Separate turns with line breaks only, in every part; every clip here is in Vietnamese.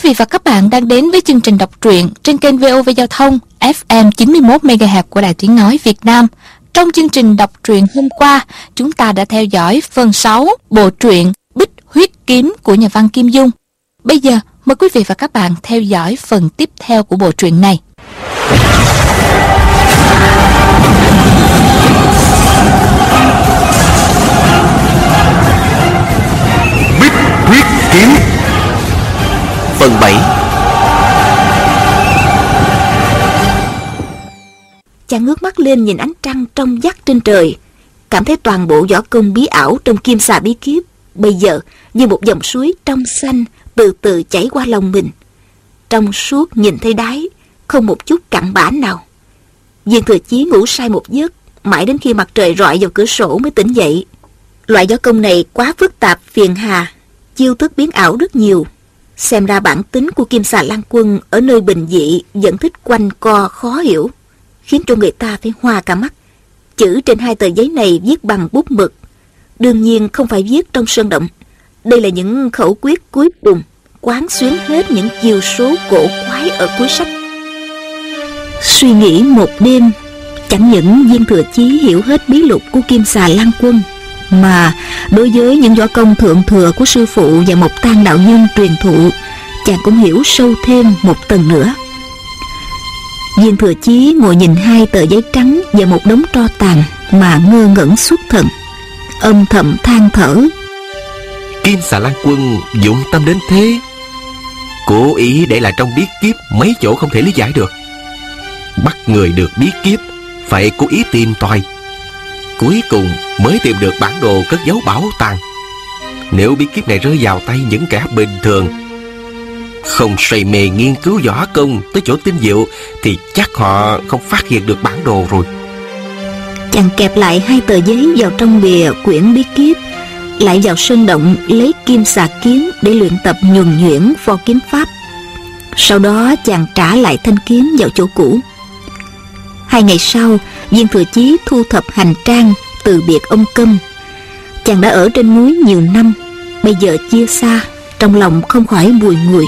vị và các bạn đang đến với chương trình đọc truyện trên kênh VOV Giao thông FM 91 MHz của Đài Tiếng nói Việt Nam. Trong chương trình đọc truyện hôm qua, chúng ta đã theo dõi phần 6 bộ truyện Bích Huyết Kiếm của nhà văn Kim Dung. Bây giờ, mời quý vị và các bạn theo dõi phần tiếp theo của bộ truyện này.
Bích Huyết Kiếm phần 7.
Chàng ngước mắt lên nhìn ánh trăng trong vắt trên trời, cảm thấy toàn bộ võ công bí ảo trong Kim Xà Bí Kíp bây giờ như một dòng suối trong xanh từ từ chảy qua lòng mình, trong suốt nhìn thấy đáy, không một chút cặn bã nào. Viên Thừa Chí ngủ say một giấc, mãi đến khi mặt trời rọi vào cửa sổ mới tỉnh dậy. Loại võ công này quá phức tạp phiền hà, chiêu thức biến ảo rất nhiều. Xem ra bản tính của Kim Xà Lan Quân ở nơi bình dị vẫn thích quanh co khó hiểu, khiến cho người ta phải hoa cả mắt. Chữ trên hai tờ giấy này viết bằng bút mực, đương nhiên không phải viết trong sơn động. Đây là những khẩu quyết cuối cùng, quán xuyến hết những chiêu số cổ quái ở cuối sách. Suy nghĩ một đêm, chẳng những Viên Thừa Chí hiểu hết bí lục của Kim Xà Lan Quân, mà đối với những võ công thượng thừa của sư phụ và Mộc Tang đạo nhân truyền thụ, chàng cũng hiểu sâu thêm một tầng nữa. Viên Thừa Chí ngồi nhìn hai tờ giấy trắng và một đống tro tàn mà ngơ ngẩn xuất thần, âm thầm than thở.
Kim Xà Lan Quân dụng tâm đến thế, cố ý để lại trong bí kíp mấy chỗ không thể lý giải được. Bắt người được bí kíp phải cố ý tìm tòi, cuối cùng mới tìm được bản đồ cất giấu bảo tàng. Nếu bí kíp này rơi vào tay những kẻ bình thường, không say mê nghiên cứu võ công tới chỗ tinh diệu, thì chắc họ không phát hiện được bản đồ rồi.
Chàng kẹp lại hai tờ giấy vào trong bìa quyển bí kíp, lại vào sơn động lấy kim xà kiếm để luyện tập nhuần nhuyễn võ kiếm pháp. Sau đó chàng trả lại thanh kiếm vào chỗ cũ. 2 ngày sau, Viên Thừa Chí thu thập hành trang từ biệt ông Câm. Chàng đã ở trên núi nhiều năm, bây giờ chia xa, trong lòng không khỏi bùi ngùi.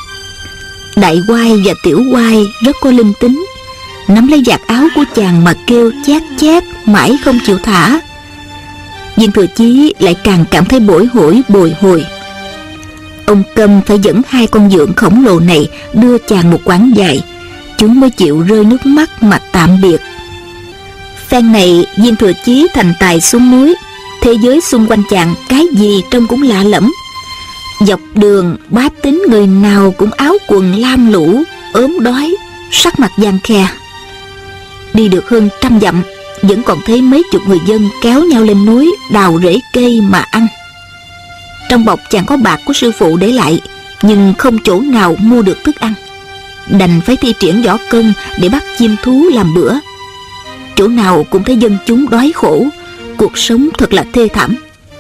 Đại Oai và Tiểu Oai rất có linh tính, nắm lấy vạt áo của chàng mà kêu chát chát mãi không chịu thả. Viên Thừa Chí lại càng cảm thấy bồi hồi. Ông Câm phải dẫn 2 con dượng khổng lồ này đưa chàng một quãng dài, chúng mới chịu rơi nước mắt mà tạm biệt. Phen này Viên Thừa Chí thành tài xuống núi, thế giới xung quanh chàng cái gì trông cũng lạ lẫm. Dọc đường bá tính người nào cũng áo quần lam lũ, ốm đói, sắc mặt vàng khè. Đi được hơn 100 dặm, vẫn còn thấy mấy chục người dân kéo nhau lên núi đào rễ cây mà ăn. Trong bọc chàng có bạc của sư phụ để lại, nhưng không chỗ nào mua được thức ăn, đành phải thi triển võ công để bắt chim thú làm bữa. Chỗ nào cũng thấy dân chúng đói khổ, cuộc sống thật là thê thảm.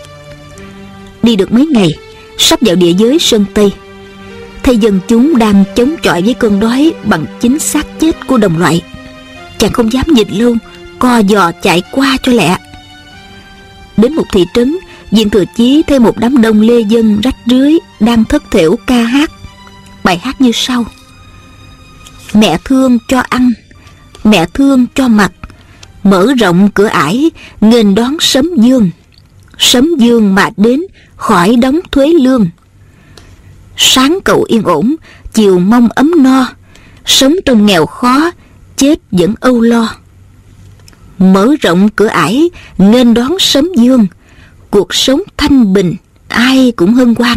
Đi được mấy ngày, sắp vào địa giới Sơn Tây, thấy dân chúng đang chống chọi với cơn đói bằng chính xác chết của đồng loại. Chàng không dám nhìn lâu, co giò chạy qua cho lẹ. Đến một thị trấn, Viên Thừa Chí thấy một đám đông lê dân rách rưới đang thất thểu ca hát. Bài hát như sau: mẹ thương cho ăn, mẹ thương cho mặc, mở rộng cửa ải nghênh đón sấm dương. Sấm dương mà đến khỏi đóng thuế lương. Sáng cậu yên ổn, chiều mong ấm no, sống trong nghèo khó, chết vẫn âu lo. Mở rộng cửa ải nghênh đón sấm dương, cuộc sống thanh bình ai cũng hân hoan.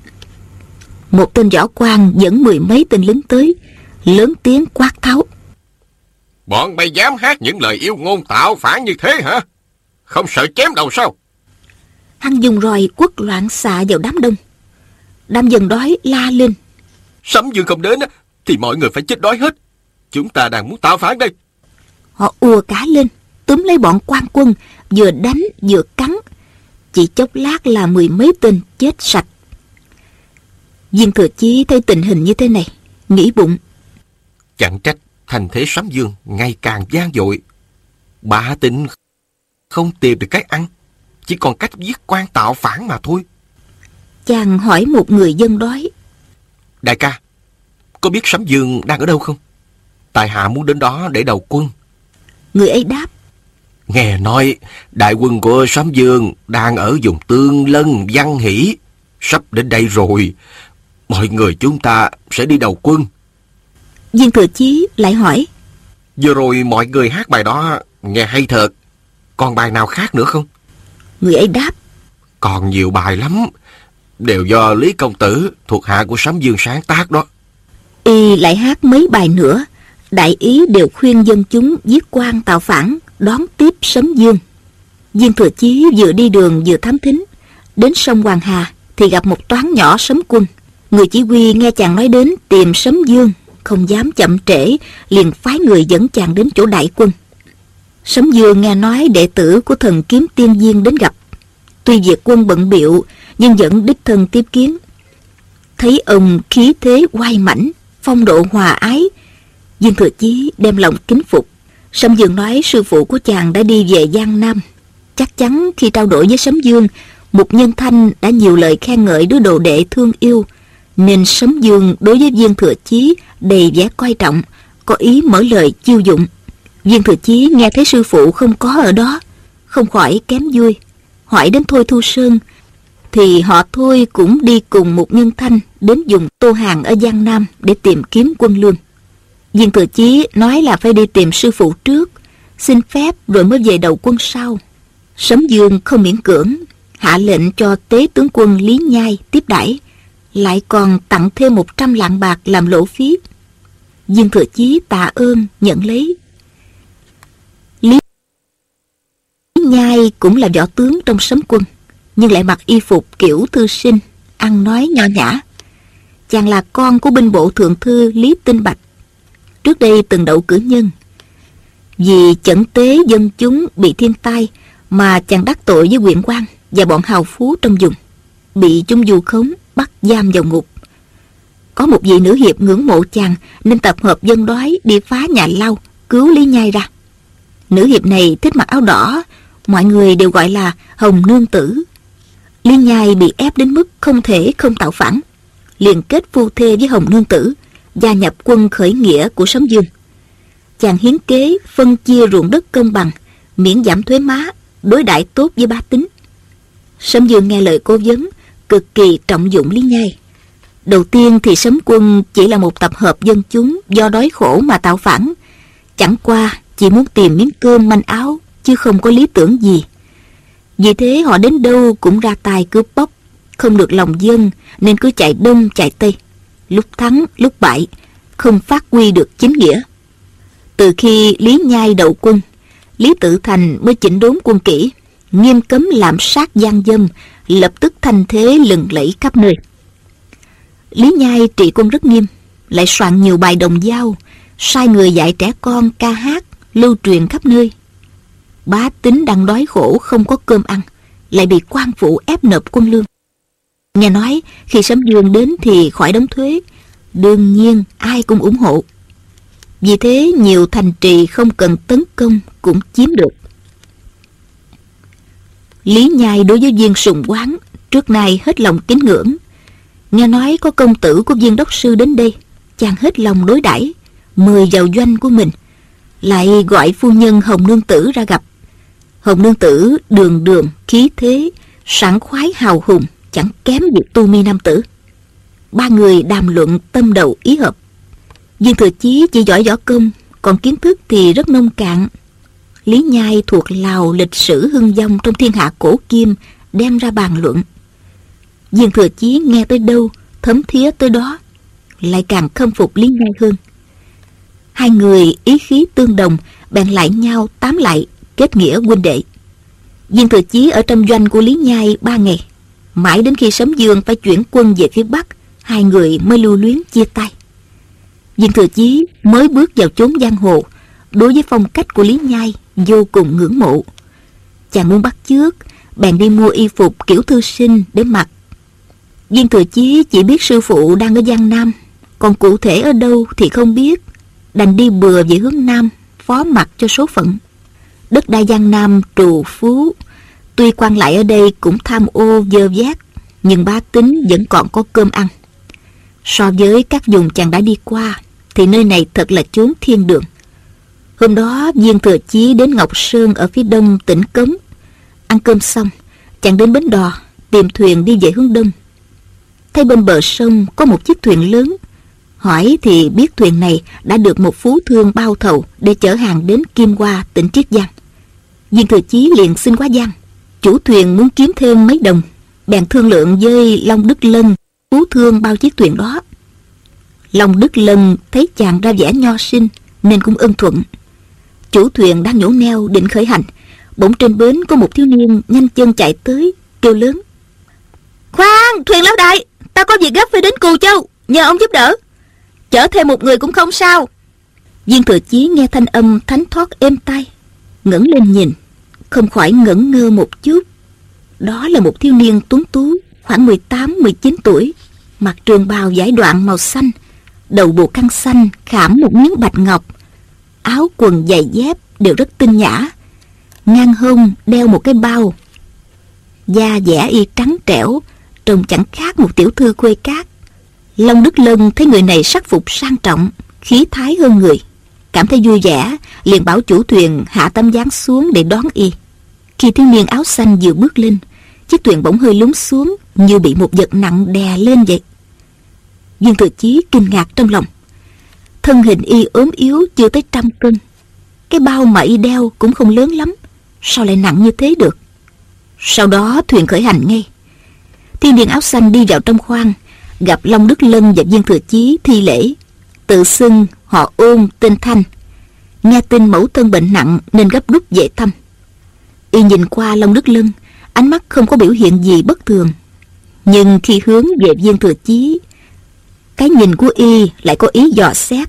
Một tên võ quan dẫn 10 mấy tên lính tới, lớn tiếng quát tháo:
bọn bay dám hát những lời yêu ngôn tạo phản như thế hả? Không sợ chém đầu sao?
Hắn dùng roi quất loạn xạ vào đám đông. Đám dân đói la lên:
Sấm dương không đến thì mọi người phải chết đói hết. Chúng ta đang muốn tạo phản đây.
Họ ùa cá lên, túm lấy bọn quan quân, vừa đánh vừa cắn. Chỉ chốc lát là 10 mấy tên chết sạch. Viên Thừa Chí thấy tình hình như thế này, nghĩ bụng:
chẳng trách thành thế Sấm Dương ngày càng gian dội. Bá tính không tìm được cái ăn, chỉ còn cách giết quan tạo phản mà thôi.
Chàng hỏi một người dân đói:
đại ca, có biết Sấm Dương đang ở đâu không? Tại hạ muốn đến đó để đầu quân.
Người ấy đáp:
Nghe nói đại quân của Sấm Dương đang ở vùng Tương Lân, Văn Hỷ, sắp đến đây rồi. Mọi người chúng ta sẽ đi đầu quân.
Viên Thừa Chí lại hỏi:
Vừa rồi mọi người hát bài đó nghe hay thật. Còn bài nào khác nữa không?
Người ấy đáp:
Còn nhiều bài lắm, đều do Lý công tử thuộc hạ của Sấm Dương sáng tác đó.
Y lại hát mấy bài nữa, đại ý đều khuyên dân chúng giết quan tạo phản, đón tiếp Sấm Dương. Viên Thừa Chí vừa đi đường vừa thám thính, đến sông Hoàng Hà thì gặp một toán nhỏ Sấm quân. Người chỉ huy nghe chàng nói đến tìm Sấm Dương, không dám chậm trễ, liền phái người dẫn chàng đến chỗ đại quân. Sấm Dương nghe nói đệ tử của thần kiếm tiên viên đến gặp, tuy việc quân bận bịu nhưng vẫn đích thân tiếp kiến. Thấy ông khí thế oai mãnh, phong độ hòa ái, Viên Thừa Chí đem lòng kính phục. Sấm Dương nói sư phụ của chàng đã đi về Giang Nam. Chắc chắn khi trao đổi với Sấm Dương, Mục Nhân Thanh đã nhiều lời khen ngợi đứa đồ đệ thương yêu, nên Sấm Dương đối với Viên Thừa Chí đầy vẻ coi trọng, có ý mở lời chiêu dụng. Viên Thừa Chí nghe thấy sư phụ không có ở đó, không khỏi kém vui, hỏi đến Thôi Thu Sơn, thì họ Thôi cũng đi cùng Mục Nhân Thanh đến vùng Tô Hàng ở Giang Nam để tìm kiếm quân lương. Viên Thừa Chí nói là phải đi tìm sư phụ trước, xin phép rồi mới về đầu quân sau. Sấm Dương không miễn cưỡng, hạ lệnh cho tế tướng quân Lý Nhai tiếp đãi, lại còn tặng thêm 100 lạng bạc làm lộ phí. Viên Thừa Chí tạ ơn nhận lấy. Lý Nhai cũng là võ tướng trong Sấm quân, nhưng lại mặc y phục kiểu thư sinh, ăn nói nho nhã. Chàng là con của binh bộ thượng thư Lý Tinh Bạch, trước đây từng đậu cử nhân. Vì chẩn tế dân chúng bị thiên tai mà chàng đắc tội với huyện quan và bọn hào phú trong vùng, bị chúng vu khống bắt giam vào ngục. Có một vị nữ hiệp ngưỡng mộ chàng nên tập hợp dân đói đi phá nhà Lao cứu Lý Nhai ra. Nữ hiệp này thích mặc áo đỏ, mọi người đều gọi là Hồng Nương Tử. Lý Nhai bị ép đến mức không thể không tạo phản, liền kết phu thê với Hồng Nương Tử, gia nhập quân khởi nghĩa của Sấm Dương. Chàng hiến kế phân chia ruộng đất công bằng, miễn giảm thuế má, đối đãi tốt với bá tính. Sấm Dương nghe lời cố vấn, cực kỳ trọng dụng Lý Nhai. Đầu tiên thì Sấm quân chỉ là một tập hợp dân chúng do đói khổ mà tạo phản, chẳng qua chỉ muốn tìm miếng cơm manh áo, chứ không có lý tưởng gì. Vì thế họ đến đâu cũng ra tay cướp bóc, không được lòng dân nên cứ chạy đông chạy tây, lúc thắng lúc bại, không phát huy được chính nghĩa. Từ khi Lý Nhai đậu quân, Lý Tự Thành mới chỉnh đốn quân kỷ, nghiêm cấm lạm sát gian dâm, lập tức thanh thế lừng lẫy khắp nơi. Lý Nhai trị quân rất nghiêm, lại soạn nhiều bài đồng dao, sai người dạy trẻ con ca hát, lưu truyền khắp nơi. Bá tính đang đói khổ không có cơm ăn, lại bị quan phủ ép nộp quân lương. Nghe nói khi Sấm Dương đến thì khỏi đóng thuế, đương nhiên ai cũng ủng hộ. Vì thế nhiều thành trì không cần tấn công cũng chiếm được. Lý Nhai đối với Viên Sùng Quán trước nay hết lòng kính ngưỡng. Nghe nói có công tử của Viên đốc sư đến đây, chàng hết lòng đối đãi, mời vào doanh của mình, lại gọi phu nhân Hồng Nương Tử ra gặp. Hồng Nương Tử đường đường khí thế, sảng khoái hào hùng, chẳng kém gì tu mi nam tử. Ba người đàm luận tâm đầu ý hợp. Viên Thừa Chí chỉ giỏi võ công, còn kiến thức thì rất nông cạn. Lý Nhai thuộc lào lịch sử hưng vong trong thiên hạ cổ kim, đem ra bàn luận. Viên Thừa Chí nghe tới đâu thấm thía tới đó, lại càng khâm phục Lý Nhai hơn. Hai người ý khí tương đồng, bèn lại nhau tám lại, kết nghĩa huynh đệ. Viên Thừa Chí ở trong doanh của Lý Nhai 3 ngày, mãi đến khi Sấm Dương phải chuyển quân về phía Bắc, hai người mới lưu luyến chia tay. Viên Thừa Chí mới bước vào chốn giang hồ, đối với phong cách của Lý Nhai vô cùng ngưỡng mộ. Chàng muốn bắt chước, bèn đi mua y phục kiểu thư sinh để mặc. Viên Thừa Chí chỉ biết sư phụ đang ở Giang Nam, còn cụ thể ở đâu thì không biết, đành đi bừa về hướng Nam, phó mặc cho số phận. Đất đai Giang Nam trù phú, tuy quan lại ở đây cũng tham ô dơ vét, nhưng bá tính vẫn còn có cơm ăn. So với các vùng chàng đã đi qua thì nơi này thật là chốn thiên đường. Hôm đó Viên Thừa Chí đến Ngọc Sơn ở phía đông tỉnh Cống. Ăn cơm xong, chàng đến bến đò tìm thuyền đi về hướng đông. Thấy bên bờ sông có một chiếc thuyền lớn. Hỏi thì biết thuyền này đã được một phú thương bao thầu để chở hàng đến Kim Hoa, tỉnh Triết Giang. Viên Thừa Chí liền xin quá giang. Chủ thuyền muốn kiếm thêm mấy đồng, bèn thương lượng với Long Đức Lân, phú thương bao chiếc thuyền đó. Long Đức Lân thấy chàng ra vẻ nho sinh nên cũng ưng thuận. Chủ thuyền đang nhổ neo định khởi hành, bỗng trên bến có một thiếu niên nhanh chân chạy tới, kêu lớn: "Khoan, thuyền lão đại, ta có việc gấp phải đến Cù Châu, nhờ ông giúp đỡ. Chở thêm một người cũng không sao." Viên Thừa Chí nghe thanh âm thánh thoát êm tai, ngẩng lên nhìn, không khỏi ngẩn ngơ một chút. Đó là một thiếu niên tuấn tú, khoảng 18-19 tuổi, mặc trường bào vải đoạn màu xanh, đầu buộc khăn xanh khảm một miếng bạch ngọc, áo quần giày dép đều rất tinh nhã, ngang hông đeo một cái bao. Da dẻ y trắng trẻo, trông chẳng khác một tiểu thư khuê cát. Long Đức Lân thấy người này sắc phục sang trọng, khí thái hơn người, cảm thấy vui vẻ, liền bảo chủ thuyền hạ tấm ván xuống để đón y. Khi thiếu niên áo xanh vừa bước lên, chiếc thuyền bỗng hơi lún xuống, như bị một vật nặng đè lên vậy. Viên Thừa Chí kinh ngạc trong lòng. Thân hình y ốm yếu chưa tới 100 cân, cái bao mà y đeo cũng không lớn lắm, sao lại nặng như thế được? Sau đó thuyền khởi hành ngay. Thiếu niên áo xanh đi vào trong khoang, gặp Long Đức Lân và Viên Thừa Chí thi lễ, tự xưng họ Ôn tên Thanh. Nghe tin mẫu thân bệnh nặng nên gấp rút về thăm. Y nhìn qua Long Đức Lân, ánh mắt không có biểu hiện gì bất thường, nhưng khi hướng về Viên Thừa Chí, cái nhìn của y lại có ý dò xét.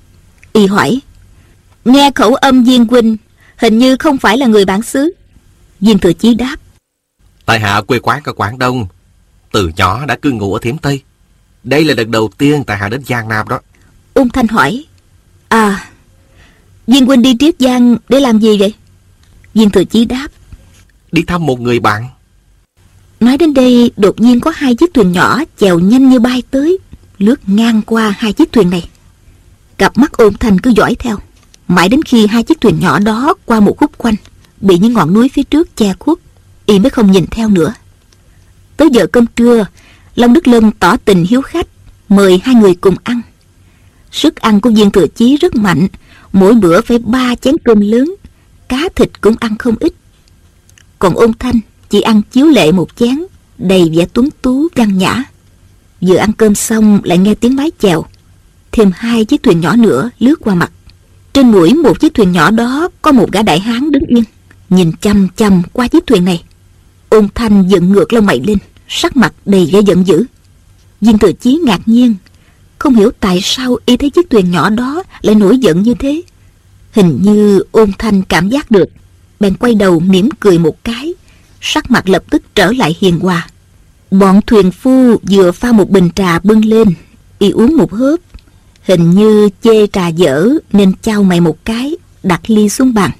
Y hỏi: "Nghe khẩu âm Viên huynh hình như không phải là người bản xứ." Viên Thừa Chí đáp:
"Tại hạ quê quán ở Quảng Đông, từ nhỏ đã cư ngụ ở Thiểm Tây. Đây là lần đầu tiên tại hạ đến Giang Nam đó."
Ôn Thanh hỏi: "À, Viên huynh đi Triết Giang để làm gì vậy?" Viên Thừa Chí đáp:
"Đi thăm một người bạn."
Nói đến đây, đột nhiên có 2 chiếc thuyền nhỏ chèo nhanh như bay tới, lướt ngang qua 2 chiếc thuyền này. Cặp mắt Ôn Thanh cứ dõi theo, mãi đến khi 2 chiếc thuyền nhỏ đó qua một khúc quanh, bị những ngọn núi phía trước che khuất, y mới không nhìn theo nữa. Tới giờ cơm trưa, Long Đức Lân tỏ tình hiếu khách, mời 2 người cùng ăn. Sức ăn của Viên Thừa Chí rất mạnh, mỗi bữa phải 3 chén cơm lớn, cá thịt cũng ăn không ít. Còn Ôn Thanh chỉ ăn chiếu lệ một chén, đầy vẻ tuấn tú văn nhã. Vừa ăn cơm xong lại nghe tiếng mái chèo, thêm 2 chiếc thuyền nhỏ nữa lướt qua mặt. Trên mũi một chiếc thuyền nhỏ đó có một gã đại hán đứng yên, nhìn chăm chăm qua chiếc thuyền này. Ôn Thanh dựng ngược lông mày lên, sắc mặt đầy vẻ giận dữ. Viên Thừa Chí ngạc nhiên, không hiểu tại sao y thấy chiếc thuyền nhỏ đó lại nổi giận như thế. Hình như Ôn Thanh cảm giác được, bèn quay đầu mỉm cười một cái, sắc mặt lập tức trở lại hiền hòa. Bọn thuyền phu vừa pha một bình trà bưng lên, y uống một hớp, hình như chê trà dở nên chau mày một cái, đặt ly xuống bàn.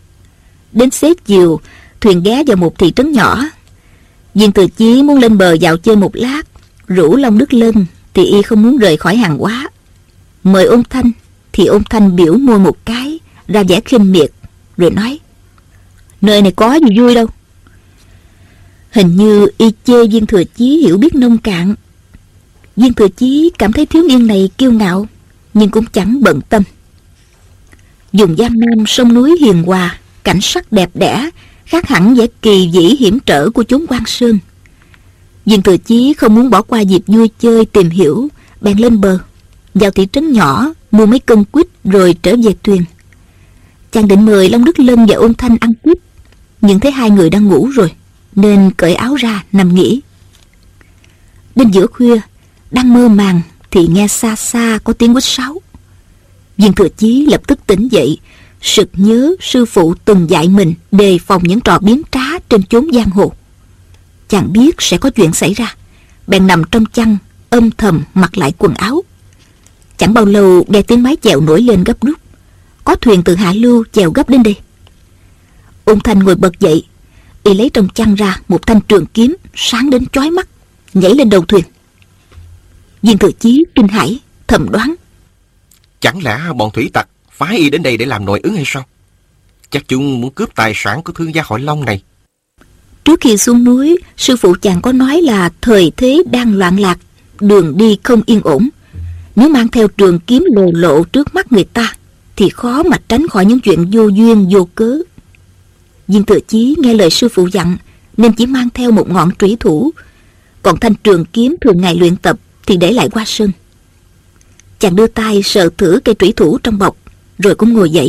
Đến xế chiều, thuyền ghé vào một thị trấn nhỏ. Viên Thừa Chí muốn lên bờ dạo chơi một lát, rủ Long Đức Lân thì y không muốn rời khỏi hàng hóa. Mời Ôn Thanh thì Ôn Thanh biểu môi một cái, ra vẻ khinh miệt, rồi nói: "Nơi này có gì vui đâu." Hình như y chê Viên Thừa Chí hiểu biết nông cạn. Viên Thừa Chí cảm thấy thiếu niên này kiêu ngạo, nhưng cũng chẳng bận tâm. Vùng Giang Nam sông núi hiền hòa, cảnh sắc đẹp đẽ, khác hẳn vẻ kỳ vĩ hiểm trở của chốn Quan Sơn. Viên Thừa Chí không muốn bỏ qua dịp vui chơi tìm hiểu, bèn lên bờ, vào thị trấn nhỏ mua mấy cân quýt rồi trở về thuyền. Chàng định mời Long Đức Lân và Ôn Thanh ăn tiếp, nhưng thấy 2 người đang ngủ rồi, nên cởi áo ra nằm nghỉ. Đến giữa khuya, đang mơ màng thì nghe xa xa có tiếng huýt sáo. Viên Thừa Chí lập tức tỉnh dậy, sực nhớ sư phụ từng dạy mình đề phòng những trò biến trá trên chốn giang hồ. Chàng biết sẽ có chuyện xảy ra, bèn nằm trong chăn âm thầm mặc lại quần áo. Chẳng bao lâu nghe tiếng mái chèo nổi lên gấp rút, có thuyền từ hạ lưu chèo gấp đến đây. Ôn Thanh ngồi bật dậy, y lấy trong chăn ra một thanh trường kiếm sáng đến chói mắt, nhảy lên đầu thuyền. Viên Thừa Chí kinh hãi, thầm đoán:
Chẳng lẽ bọn thủy tặc phái y đến đây để làm nội ứng hay sao? Chắc chúng muốn cướp tài sản của thương gia họ Long này.
Trước khi xuống núi, sư phụ chàng có nói là thời thế đang loạn lạc, đường đi không yên ổn. Nếu mang theo trường kiếm lồ lộ trước mắt người ta thì khó mà tránh khỏi những chuyện vô duyên vô cớ. Viên Thừa Chí nghe lời sư phụ dặn nên chỉ mang theo một ngọn trủy thủ, còn thanh trường kiếm thường ngày luyện tập thì để lại qua sân. Chàng đưa tay sờ thử cây trủy thủ trong bọc, rồi cũng ngồi dậy.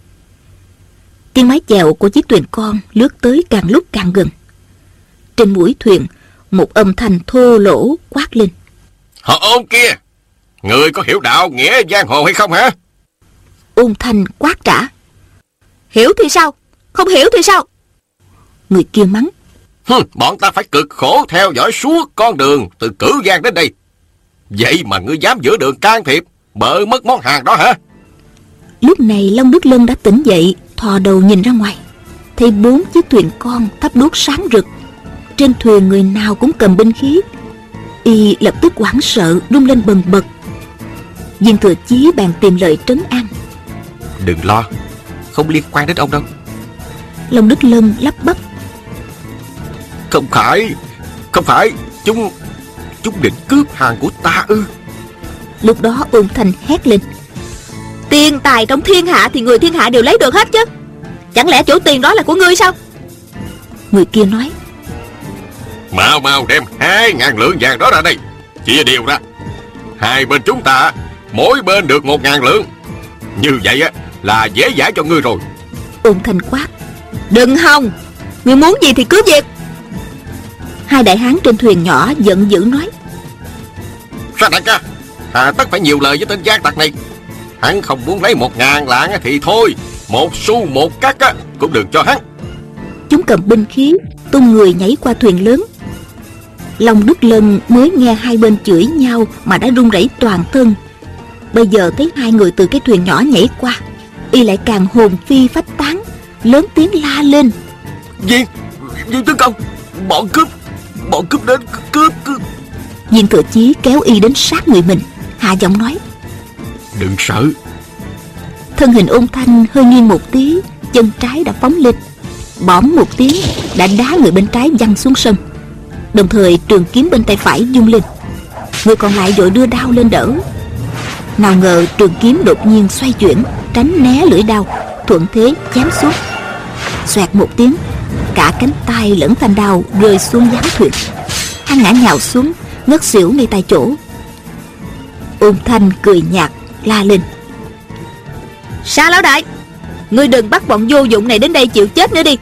Tiếng mái chèo của chiếc thuyền con lướt tới càng lúc càng gần. Trên mũi thuyền, một âm thanh thô lỗ quát lên:
Họ Ôn kia, người có hiểu đạo nghĩa giang hồ hay không hả?
Ôn Thanh quát trả: Hiểu thì sao, không hiểu thì sao? Người kia mắng:
Bọn ta phải cực khổ theo dõi suốt con đường từ Cửu Giang đến đây. Vậy mà ngươi dám giữa đường can thiệp, bợ mất món hàng đó hả?
Lúc này Long Đức Lân đã tỉnh dậy, thò đầu nhìn ra ngoài, thấy 4 chiếc thuyền con thắp đuốc sáng rực. Trên thuyền người nào cũng cầm binh khí. Y lập tức hoảng sợ run lên bần bật. Viên Thừa Chí bèn tìm lời trấn an:
Đừng lo, không liên quan đến ông đâu.
Long Đức Lân lắp bắp:
Không phải, chúng định cướp hàng của ta ư?
Lúc đó Ôn Thanh hét lên: Tiền tài trong thiên hạ thì người thiên hạ đều lấy được hết chứ, chẳng lẽ chỗ tiền đó là của ngươi sao? Người kia nói:
Mau đem 2.000 lượng vàng đó ra đây, chia đều ra. Hai bên chúng ta mỗi bên được 1.000 lượng. Như vậy á là dễ dãi cho ngươi rồi.
Ôn Thanh quát: Đừng hòng, ngươi muốn gì thì cứ việc. Hai đại hán trên thuyền nhỏ giận dữ nói:
Sao đại ca, hà tất phải nhiều lời với tên gian tặc này? Hắn không muốn lấy 1.000 lạng thì thôi, 1 xu 1 cắc á cũng đừng cho hắn.
Chúng cầm binh khí tung người nhảy qua thuyền lớn. Long Đức Lân mới nghe hai bên chửi nhau mà đã run rẩy toàn thân. Bây giờ thấy hai người từ cái thuyền nhỏ nhảy qua, y lại càng hồn phi phách tán, lớn tiếng la lên:
Viên tướng công, bọn cướp đến cướp.
Viên Thừa Chí kéo y đến sát người mình, hạ giọng nói:
Đừng sợ.
Thân hình Ôn Thanh hơi nghiêng một tí, chân trái đã phóng lên, bõm một tiếng đã đá người bên trái văng xuống sông. Đồng thời trường kiếm bên tay phải vung lên, người còn lại vội đưa đao lên đỡ. Nào ngờ trường kiếm đột nhiên xoay chuyển, tránh né lưỡi đao, thuận thế chém xuống. Xoẹt một tiếng, cả cánh tay lẫn thanh đao rơi xuống gián thuyền. Hắn ngã nhào xuống, ngất xỉu ngay tại chỗ. Ôn Thanh cười nhạt la lên: Sa lão đại, ngươi đừng bắt bọn vô dụng này đến đây chịu chết nữa đi.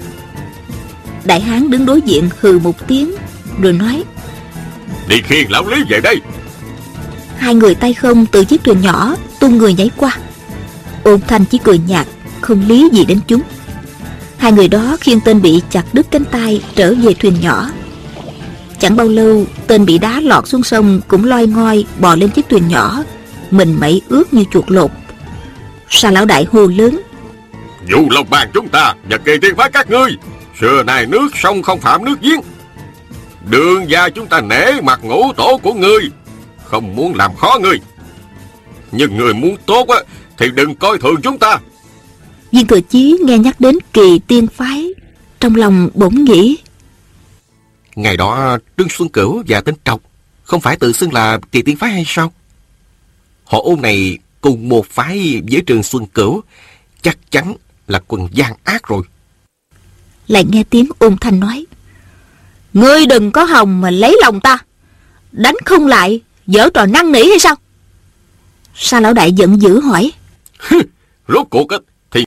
Đại hán đứng đối diện hừ một tiếng rồi nói:
Đi khiêng lão Lý về đây.
Hai người tay không từ chiếc thuyền nhỏ tung người nhảy qua. Ôn Thanh chỉ cười nhạt, không lý gì đến chúng. Hai người đó khiêng tên bị chặt đứt cánh tay trở về thuyền nhỏ. Chẳng bao lâu, tên bị đá lọt xuống sông cũng loi ngoi bò lên chiếc thuyền nhỏ, mình mẩy ướt như chuột lột. Sa lão đại hô lớn:
Dù Long Bang chúng ta và Kỳ Tiên phái các ngươi, xưa nay nước sông không phạm nước giếng. Đường gia chúng ta nể mặt ngũ tổ của ngươi, không muốn làm khó ngươi. Nhưng người muốn tốt á thì đừng coi thường chúng ta.
Viên Thừa Chí nghe nhắc đến Kỳ Tiên phái, trong lòng bỗng nghĩ:
Ngày đó Trương Xuân Cửu và tên Trọc không phải tự xưng là Kỳ Tiên phái hay sao? Họ Ôn này cùng một phái với Trương Xuân Cửu, chắc chắn là quần gian ác rồi.
Lại nghe tiếng Ôn Thanh nói: Ngươi đừng có hòng mà lấy lòng ta, đánh không lại giở trò năn nỉ hay sao? Sa lão đại giận dữ hỏi:
Rốt cuộc á thì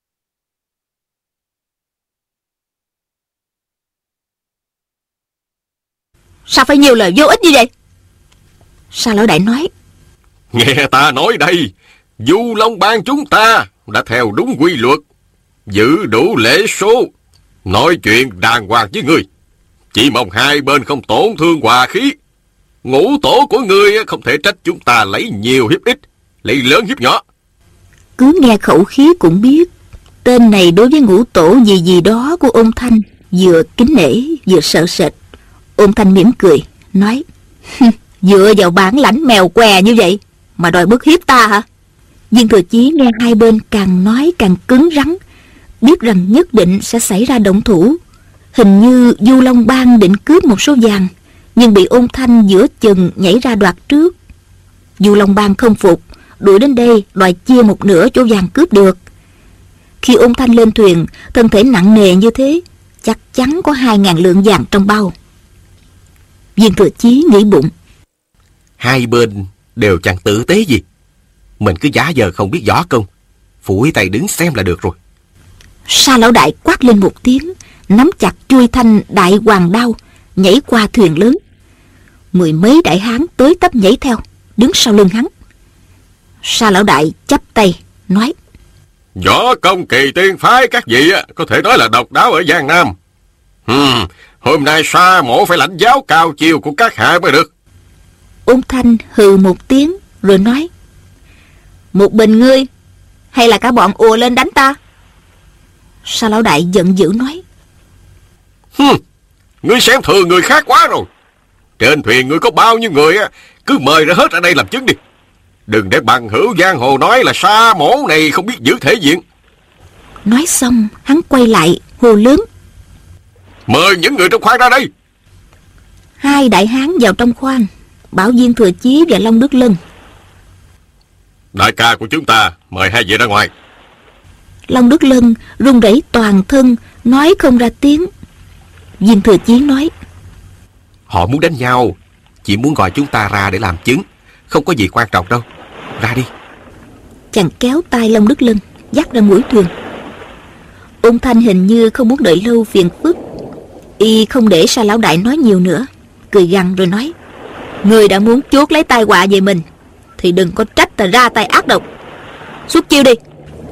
sao phải nhiều lời vô ích như vậy? Sa lão đại nói:
Nghe ta nói đây, Du Long Bang chúng ta đã theo đúng quy luật, giữ đủ lễ số, nói chuyện đàng hoàng với ngươi. Chỉ mong hai bên không tổn thương hòa khí. Ngũ tổ của ngươi không thể trách chúng ta lấy nhiều hiếp ít, lấy lớn hiếp nhỏ.
Cứ nghe khẩu khí cũng biết tên này đối với ngũ tổ gì gì đó của Ôn Thanh vừa kính nể vừa sợ sệt. Ôn Thanh mỉm cười nói: Dựa vào bản lãnh mèo què như vậy mà đòi bức hiếp ta hả? Viên Thừa Chí nghe hai bên càng nói càng cứng rắn, biết rằng nhất định sẽ xảy ra động thủ. Hình như Du Long Bang định cướp một số vàng, nhưng bị Ôn Thanh giữa chừng nhảy ra đoạt trước. Du Long Bang không phục, đuổi đến đây đòi chia một nửa chỗ vàng cướp được. Khi Ôn Thanh lên thuyền, thân thể nặng nề như thế, chắc chắn có 2.000 lượng vàng trong bao. Viên Thừa Chí nghĩ bụng,
hai bên đều chẳng tử tế gì, mình cứ giả vờ không biết võ công, phủi tay đứng xem là được rồi.
Sa Lão Đại quát lên một tiếng, nắm chặt chuôi thanh đại hoàng đao, nhảy qua thuyền lớn. 10 mấy đại hán tới tấp nhảy theo, đứng sau lưng hắn. Sa Lão Đại chắp tay nói,
võ công kỳ tiên phái các vị có thể nói là độc đáo ở Giang Nam. Hôm nay Sa mổ phải lãnh giáo cao chiều của các hạ mới được.
Ôn Thanh hừ một tiếng rồi nói, một mình ngươi hay là cả bọn ùa lên đánh ta? Sa Lão Đại giận dữ nói,
ngươi xem thường người khác quá rồi. Trên thuyền ngươi có bao nhiêu người cứ mời ra hết ở đây làm chứng đi. Đừng để bằng hữu giang hồ nói là Sa mổ này không biết giữ thể diện.
Nói xong hắn quay lại hô lớn,
mời những người trong khoang ra đây.
Hai đại hán vào trong khoang, bảo Viên Thừa Chí và Long Đức Lân,
đại ca của chúng ta mời hai vị ra ngoài.
Long Đức Lân run rẩy toàn thân, nói không ra tiếng. Viên Thừa Chí nói,
họ muốn đánh nhau, chỉ muốn gọi chúng ta ra để làm chứng, không có gì quan trọng đâu, ra đi.
Chàng kéo tay Long Đức Lân dắt ra mũi thuyền. Ôn Thanh hình như không muốn đợi lâu phiền phức, y không để Sa Lão Đại nói nhiều nữa, cười gằn rồi nói, người đã muốn chuốc lấy tai họa về mình thì đừng có trách ta ra tay ác độc. Xuất chiêu đi.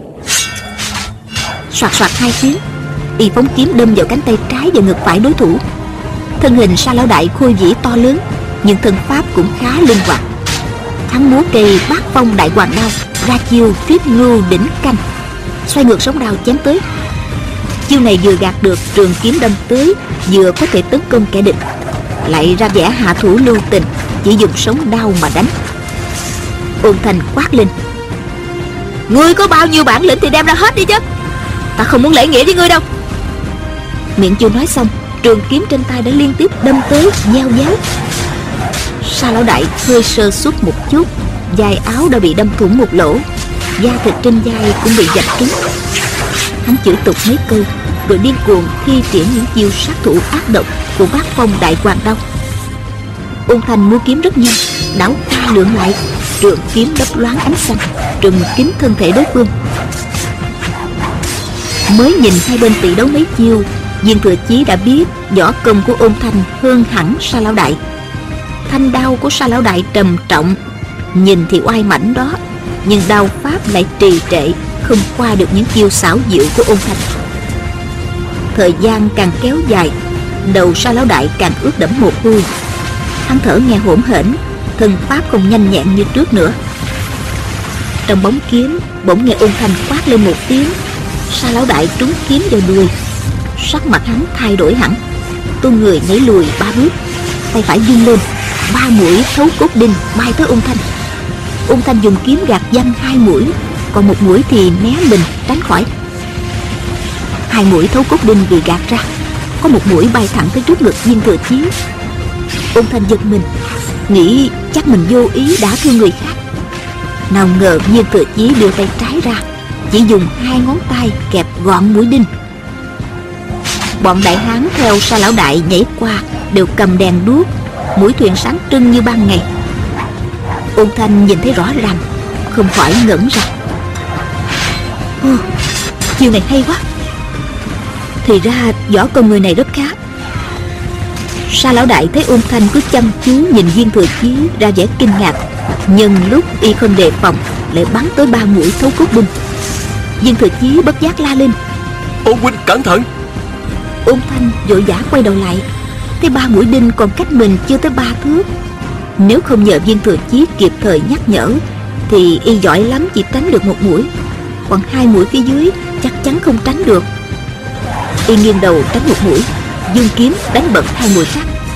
Soạt soạt hai tiếng, y phóng kiếm đâm vào cánh tay trái và ngực phải đối thủ. Thân hình Sa Lão Đại khôi vĩ to lớn, nhưng thân pháp cũng khá linh hoạt. Hắn múa cây bát phong đại hoàng đao, ra chiêu tuyết ngưu đỉnh canh, xoay ngược sóng đao chém tới. Chiêu này vừa gạt được trường kiếm đâm tới, vừa có thể tấn công kẻ địch, lại ra vẻ hạ thủ lưu tình, chỉ dùng sống đao mà đánh. Ôn Thanh quát lên, ngươi có bao nhiêu bản lĩnh thì đem ra hết đi chứ, ta không muốn lễ nghĩa với ngươi đâu. Miệng chưa nói xong, trường kiếm trên tay đã liên tiếp đâm tới, gieo giáo. Sa Lão Đại hơi sơ suất một chút, vai áo đã bị đâm thủng một lỗ, da thịt trên vai cũng bị vạch kín. Hắn chửi tục mấy câu rồi điên cuồng thi triển những chiêu sát thủ ác độc của bát phong đại hoàng đao. Ôn Thanh múa kiếm rất nhanh, đảo qua lượn lại, trường kiếm lấp loáng ánh xanh, trùm kín thân thể đối phương. Mới nhìn hai bên tỷ đấu mấy chiêu, Viên Thừa Chí đã biết võ công của Ôn Thanh hơn hẳn Sa Lão Đại. Thanh đao của Sa Lão Đại trầm trọng, nhìn thì oai mãnh đó, nhưng đao pháp lại trì trệ, không qua được những chiêu xảo diệu của Ôn Thanh. Thời gian càng kéo dài, đầu Sa Lão Đại càng ướt đẫm mồ hôi. Hắn thở nghe hổn hển, thân pháp không nhanh nhẹn như trước nữa. Trong bóng kiếm, bỗng nghe Ôn Thanh quát lên một tiếng. Sa Lão Đại trúng kiếm vào đùi, sắc mặt hắn thay đổi hẳn, tung người nhảy lùi 3 bước, tay phải vung lên, 3 mũi thấu cốt đinh bay tới Ôn Thanh. Ôn Thanh dùng kiếm gạt văng 2 mũi, còn 1 mũi thì né mình tránh khỏi. 2 mũi thấu cốt đinh bị gạt ra, có 1 mũi bay thẳng tới trước ngực Viên Thừa Chí. Ôn Thanh giật mình, nghĩ chắc mình vô ý đã thương người khác. Nào ngờ Viên Thừa Chí đưa tay trái ra, chỉ dùng 2 ngón tay kẹp gọn mũi đinh. Bọn đại hán theo Sa Lão Đại nhảy qua đều cầm đèn đuốc, mũi thuyền sáng trưng như ban ngày. Ôn Thanh nhìn thấy rõ ràng, không khỏi ngẩn ra. Chiêu này hay quá, thì ra võ công người này rất khá. Sa Lão Đại thấy Ôn Thanh cứ chăm chú nhìn Viên Thừa Chí ra vẻ kinh ngạc, nhưng lúc y không đề phòng lại bắn tới 3 mũi thấu cốt đinh. Viên Thừa Chí bất giác la lên,
Ôn huynh cẩn thận.
Ôn Thanh vội vã quay đầu lại, thấy 3 mũi đinh còn cách mình chưa tới 3 thước. Nếu không nhờ Viên Thừa Chí kịp thời nhắc nhở thì y giỏi lắm chỉ tránh được 1 mũi, còn 2 mũi phía dưới chắc chắn không tránh được. Y nghiêng đầu tránh 1 mũi, dương kiếm đánh bật 2 mũi khác.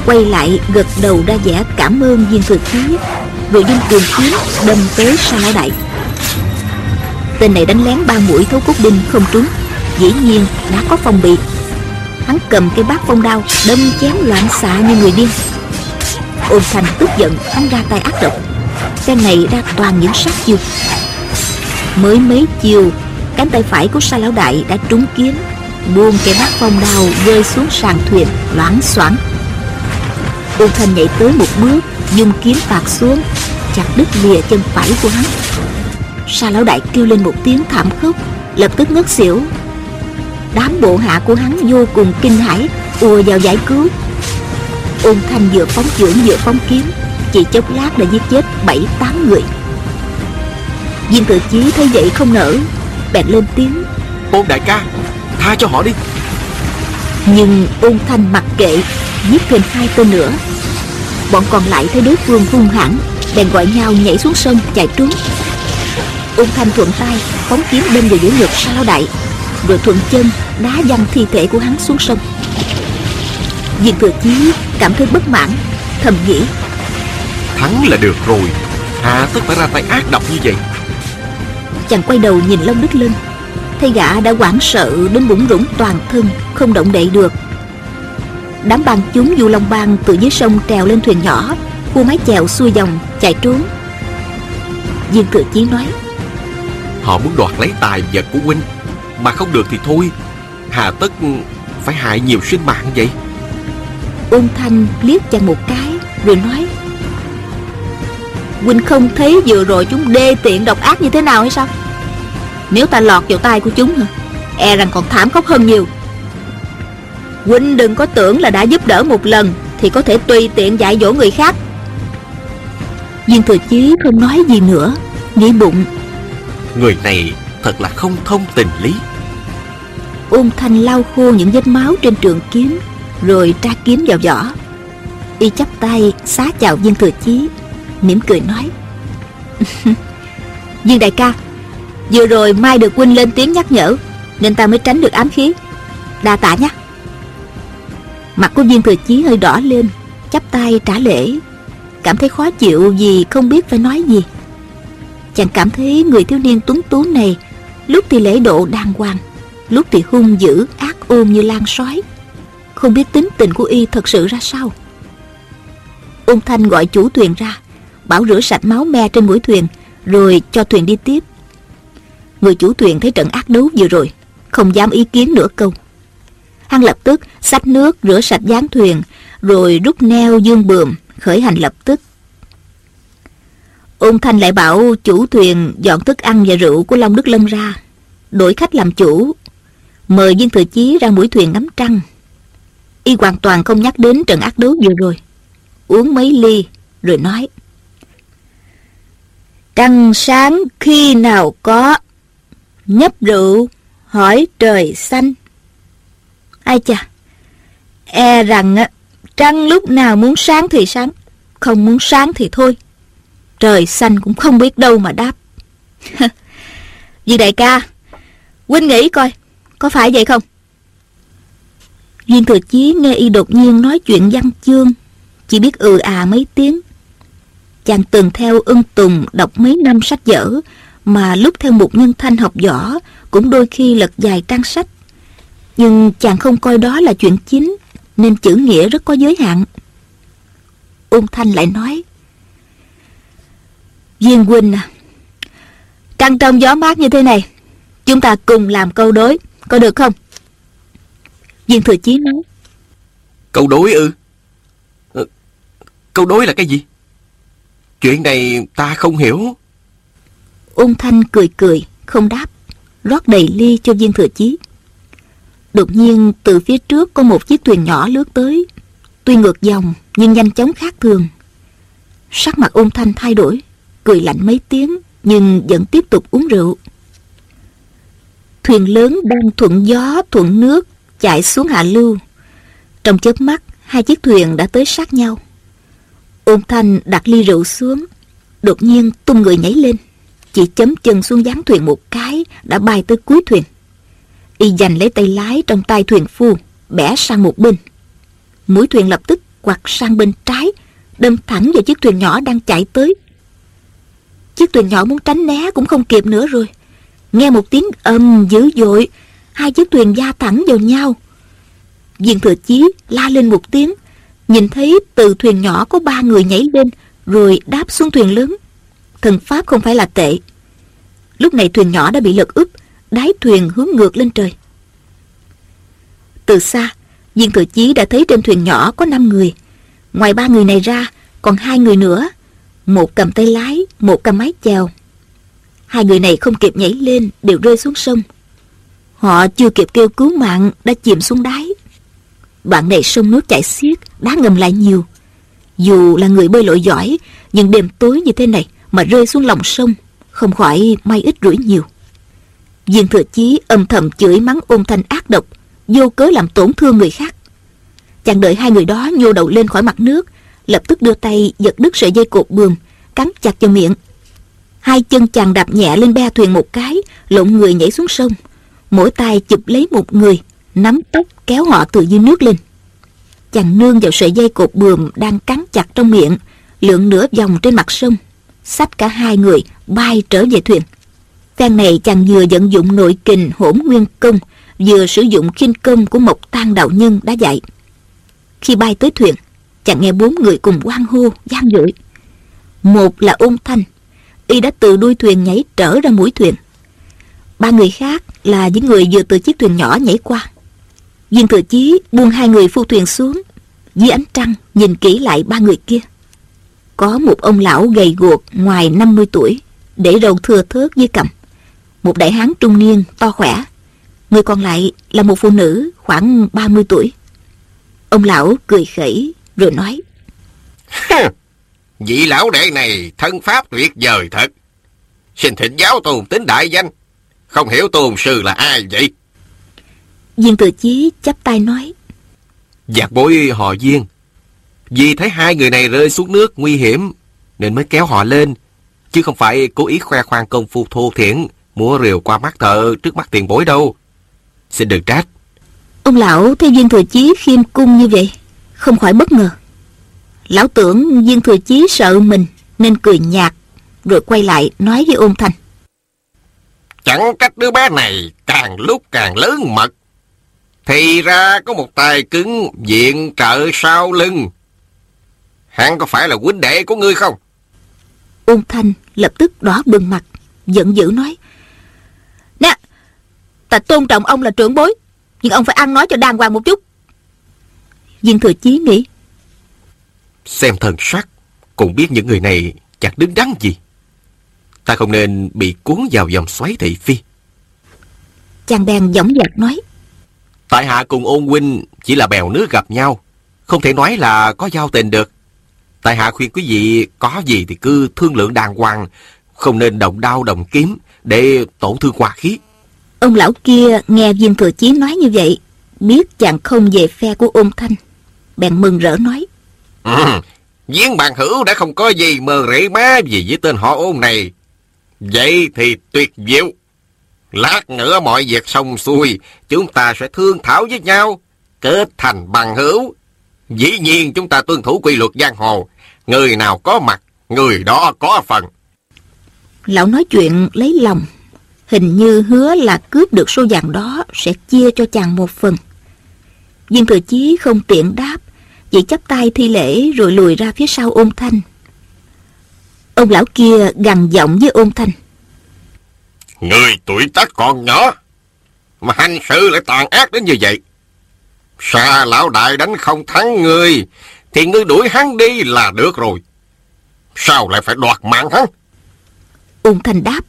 quay lại gật đầu ra vẻ cảm ơn Viên Thừa Chí, rồi vung trường kiếm đâm tới Sa Lão Đại. Tên này đánh lén 3 mũi thấu cốt đinh không trúng, dĩ nhiên đã có phòng bị. Hắn cầm cây bát phong đao đâm chém loạn xạ như người điên. Ôn Thành tức giận, hắn ra tay ác độc, tên này ra toàn những sát chiêu. Mới mấy chiêu, cánh tay phải của Sa Lão Đại đã trúng kiếm, buông cây bát phong đao rơi xuống sàn thuyền loảng xoảng. Ôn Thành nhảy tới một bước, dùng kiếm tạt xuống, chặt đứt lìa chân phải của hắn. Sa Lão Đại kêu lên một tiếng thảm khốc, lập tức ngất xỉu. Đám bộ hạ của hắn vô cùng kinh hãi, ùa vào giải cứu. Ôn Thành vừa phóng chưởng vừa phóng kiếm, chỉ chốc lát đã giết chết 7-8 người. Viên Thừa Chí thấy vậy không nỡ, bèn lên tiếng:
Ôn đại ca, tha cho họ đi.
Nhưng Ôn Thành mặc kệ, giết thêm 2 tên nữa. Bọn còn lại thấy đối phương hung hãn, bèn gọi nhau nhảy xuống sông chạy trốn. Ôn Thành thuận tay phóng kiếm đâm vào giữa ngực Sa Lão Đại, rồi thuận chân đá văng thi thể của hắn xuống sông. Viên Thừa Chí cảm thấy bất mãn, thầm nghĩ:
Thắng là được rồi, hà tất phải ra tay ác độc như vậy.
Chàng quay đầu nhìn Long Đức Lân, thấy gã đã hoảng sợ đến bủn rủn toàn thân, không động đậy được. Đám bang chúng Du Long Bang từ dưới sông trèo lên thuyền nhỏ, khu mái chèo xuôi dòng chạy trốn. Viên Thừa Chí nói:
Họ muốn đoạt lấy tài vật của huynh, mà không được thì thôi, hà tất phải hại nhiều sinh mạng vậy.
Ôn Thanh liếc chàng một cái rồi nói: huynh không thấy vừa rồi chúng đê tiện độc ác như thế nào hay sao? Nếu ta lọt vào tay của chúng hả, e rằng còn thảm khốc hơn nhiều. Huynh đừng có tưởng là đã giúp đỡ một lần thì có thể tùy tiện dạy dỗ người khác. Viên Thừa Chí không nói gì nữa, nghĩ bụng:
Người này thật là không thông tình lý.
Ôn Thanh lau khô những vết máu trên trường kiếm, rồi tra kiếm vào vỏ. Y chắp tay xá chào Viên Thừa Chí, mỉm cười nói: Viên đại ca, vừa rồi mai được huynh lên tiếng nhắc nhở, nên ta mới tránh được ám khí. Đa tạ nhé. Mặt của Viên Thừa Chí hơi đỏ lên, chắp tay trả lễ, cảm thấy khó chịu vì không biết phải nói gì. Chàng cảm thấy người thiếu niên tuấn tú này lúc thì lễ độ đàng hoàng, lúc thì hung dữ ác ôn như lan sói, không biết tính tình của y thật sự ra sao. Ôn Thanh gọi chủ thuyền ra, bảo rửa sạch máu me trên mũi thuyền, rồi cho thuyền đi tiếp. Người chủ thuyền thấy trận ác đấu vừa rồi, không dám ý kiến nửa câu. Hắn lập tức xách nước rửa sạch gián thuyền, rồi rút neo dương buồm khởi hành lập tức. Ôn Thanh lại bảo chủ thuyền dọn thức ăn và rượu của Long Đức Lân ra, đổi khách làm chủ, mời Viên Thừa Chí ra mũi thuyền ngắm trăng. Y hoàn toàn không nhắc đến trận ác đấu vừa rồi, uống mấy ly rồi nói: Trăng sáng khi nào có, nhấp rượu hỏi trời xanh. Ai chà, e rằng trăng lúc nào muốn sáng thì sáng, không muốn sáng thì thôi. Trời xanh cũng không biết đâu mà đáp. Viên đại ca, huynh nghĩ coi, có phải vậy không? Viên Thừa Chí nghe y đột nhiên nói chuyện văn chương, chỉ biết mấy tiếng. Chàng từng theo Ưng Tùng đọc mấy năm sách vở, mà lúc theo một nhân thanh học võ cũng đôi khi lật vài trang sách. Nhưng chàng không coi đó là chuyện chính, nên chữ nghĩa rất có giới hạn. Ôn Thanh lại nói: Viên huynh à, trăng trong gió mát như thế này, chúng ta cùng làm câu đối, có được không? Viên Thừa Chí nói:
Câu đối ư? Câu đối là cái gì? Chuyện này ta không hiểu.
Ôn Thanh cười cười, không đáp, rót đầy ly cho Viên Thừa Chí. Đột nhiên từ phía trước có một chiếc thuyền nhỏ lướt tới, tuy ngược dòng nhưng nhanh chóng khác thường. Sắc mặt Ôn Thanh thay đổi, cười lạnh mấy tiếng nhưng vẫn tiếp tục uống rượu. Thuyền lớn đang thuận gió thuận nước chạy xuống hạ lưu. Trong chớp mắt, hai chiếc thuyền đã tới sát nhau. Ôn Thanh đặt ly rượu xuống, đột nhiên tung người nhảy lên, chỉ chấm chân xuống gián thuyền một cái đã bay tới cuối thuyền. Y giành lấy tay lái trong tay thuyền phu, bẻ sang một bên. Mũi thuyền lập tức quặt sang bên trái, đâm thẳng vào chiếc thuyền nhỏ đang chạy tới. Chiếc thuyền nhỏ muốn tránh né cũng không kịp nữa rồi. Nghe một tiếng ầm dữ dội, hai chiếc thuyền va thẳng vào nhau. Viên Thừa Chí la lên một tiếng, nhìn thấy từ thuyền nhỏ có 3 người nhảy lên rồi đáp xuống thuyền lớn. Thần pháp không phải là tệ. Lúc này thuyền nhỏ đã bị lật úp, đáy thuyền hướng ngược lên trời. Từ xa, Viên Thừa Chí đã thấy trên thuyền nhỏ có 5 người. Ngoài 3 người này ra, còn 2 người nữa. Một cầm tay lái, một cầm mái chèo. 2 người này không kịp nhảy lên, đều rơi xuống sông. Họ chưa kịp kêu cứu mạng đã chìm xuống đáy. Đoạn này sông nước chảy xiết, đá ngầm lại nhiều. Dù là người bơi lội giỏi, nhưng đêm tối như thế này mà rơi xuống lòng sông, không khỏi may ít rủi nhiều. Viên Thừa Chí âm thầm chửi mắng Ôn Thanh ác độc, vô cớ làm tổn thương người khác. Chàng đợi 2 người đó nhô đầu lên khỏi mặt nước, lập tức đưa tay giật đứt sợi dây cột buồm, cắn chặt vào miệng. 2 chân chàng đạp nhẹ lên be thuyền một cái, lộn người nhảy xuống sông. Mỗi tay chụp lấy một người, nắm tóc kéo họ từ dưới nước lên. Chàng nương vào sợi dây cột buồm đang cắn chặt trong miệng, lượn nửa vòng trên mặt sông, xách cả 2 người bay trở về thuyền. Phen này chàng vừa vận dụng nội kình Hỗn Nguyên Công, vừa sử dụng khinh công của Mộc Tang đạo nhân đã dạy. Khi bay tới thuyền, chàng nghe 4 người cùng hoan hô vang dội. Một là Ôn Thanh, y đã từ đuôi thuyền nhảy trở ra mũi thuyền. 3 người khác là những người vừa từ chiếc thuyền nhỏ nhảy qua. Viên Thừa Chí buông 2 người phu thuyền xuống, dưới ánh trăng nhìn kỹ lại 3 người kia. Có một ông lão gầy guộc ngoài 50 tuổi, để râu thưa thớt dưới cằm. Một đại hán trung niên to khỏe. Người còn lại là một phụ nữ khoảng 30 tuổi. Ông lão cười khẩy rồi nói:
Vị lão đệ này thân pháp tuyệt vời thật. Xin thỉnh giáo tôn tính đại danh. Không hiểu tôn sư là ai vậy?
Viên Thừa Chí chắp tay nói:
Vạn bối họ Viên. Vì thấy 2 người này rơi xuống nước nguy hiểm nên mới kéo họ lên, chứ không phải cố ý khoe khoang công phu thô thiển, múa rìu qua mắt thợ trước mắt tiền bối đâu. Xin đừng trách.
Ông lão thấy Viên Thừa Chí khiêm cung như vậy, không khỏi bất ngờ. Lão tưởng Viên Thừa Chí sợ mình nên cười nhạt, rồi quay lại nói với Ôn Thanh:
Chẳng trách đứa bé này càng lúc càng lớn mật. Thì ra có một tài cứng viện trợ sau lưng. Hắn có phải là huynh đệ của ngươi không?
Ôn Thanh lập tức đỏ bừng mặt, giận dữ nói: Nè, ta tôn trọng ông là trưởng bối, nhưng ông phải ăn nói cho đàng hoàng một chút. Viên Thừa Chí nghĩ:
Xem thần sắc cũng biết những người này chẳng đứng đắn gì. Ta không nên bị cuốn vào vòng xoáy thị phi.
Chàng bèn dõng dạc nói:
Tại hạ cùng Ôn huynh chỉ là bèo nước gặp nhau, không thể nói là có giao tình được. Tại hạ khuyên quý vị có gì thì cứ thương lượng đàng hoàng, không nên động đao động kiếm để tổn thương hòa khí.
Ông lão kia nghe Viên Thừa Chí nói như vậy, biết chàng không về phe của Ôn Thanh, bèn mừng rỡ nói:
Viên bạn hữu đã không có gì mờ rễ má gì với tên họ Ôn này. Vậy thì tuyệt diệu. Lát nữa mọi việc xong xuôi, chúng ta sẽ thương thảo với nhau, kết thành bằng hữu. Dĩ nhiên chúng ta tuân thủ quy luật giang hồ, người nào có mặt, người đó có phần.
Lão nói chuyện lấy lòng, hình như hứa là cướp được số vàng đó sẽ chia cho chàng một phần. Viên Thừa Chí không tiện đáp, chỉ chắp tay thi lễ rồi lùi ra phía sau Ôn Thanh. Ông lão kia gằn giọng với Ôn Thanh:
Người tuổi tác còn nhỏ mà hành sự lại tàn ác đến như vậy. Xa lão đại đánh không thắng ngươi thì ngươi đuổi hắn đi là được rồi. Sao lại phải đoạt mạng hắn?
Ôn Thanh đáp: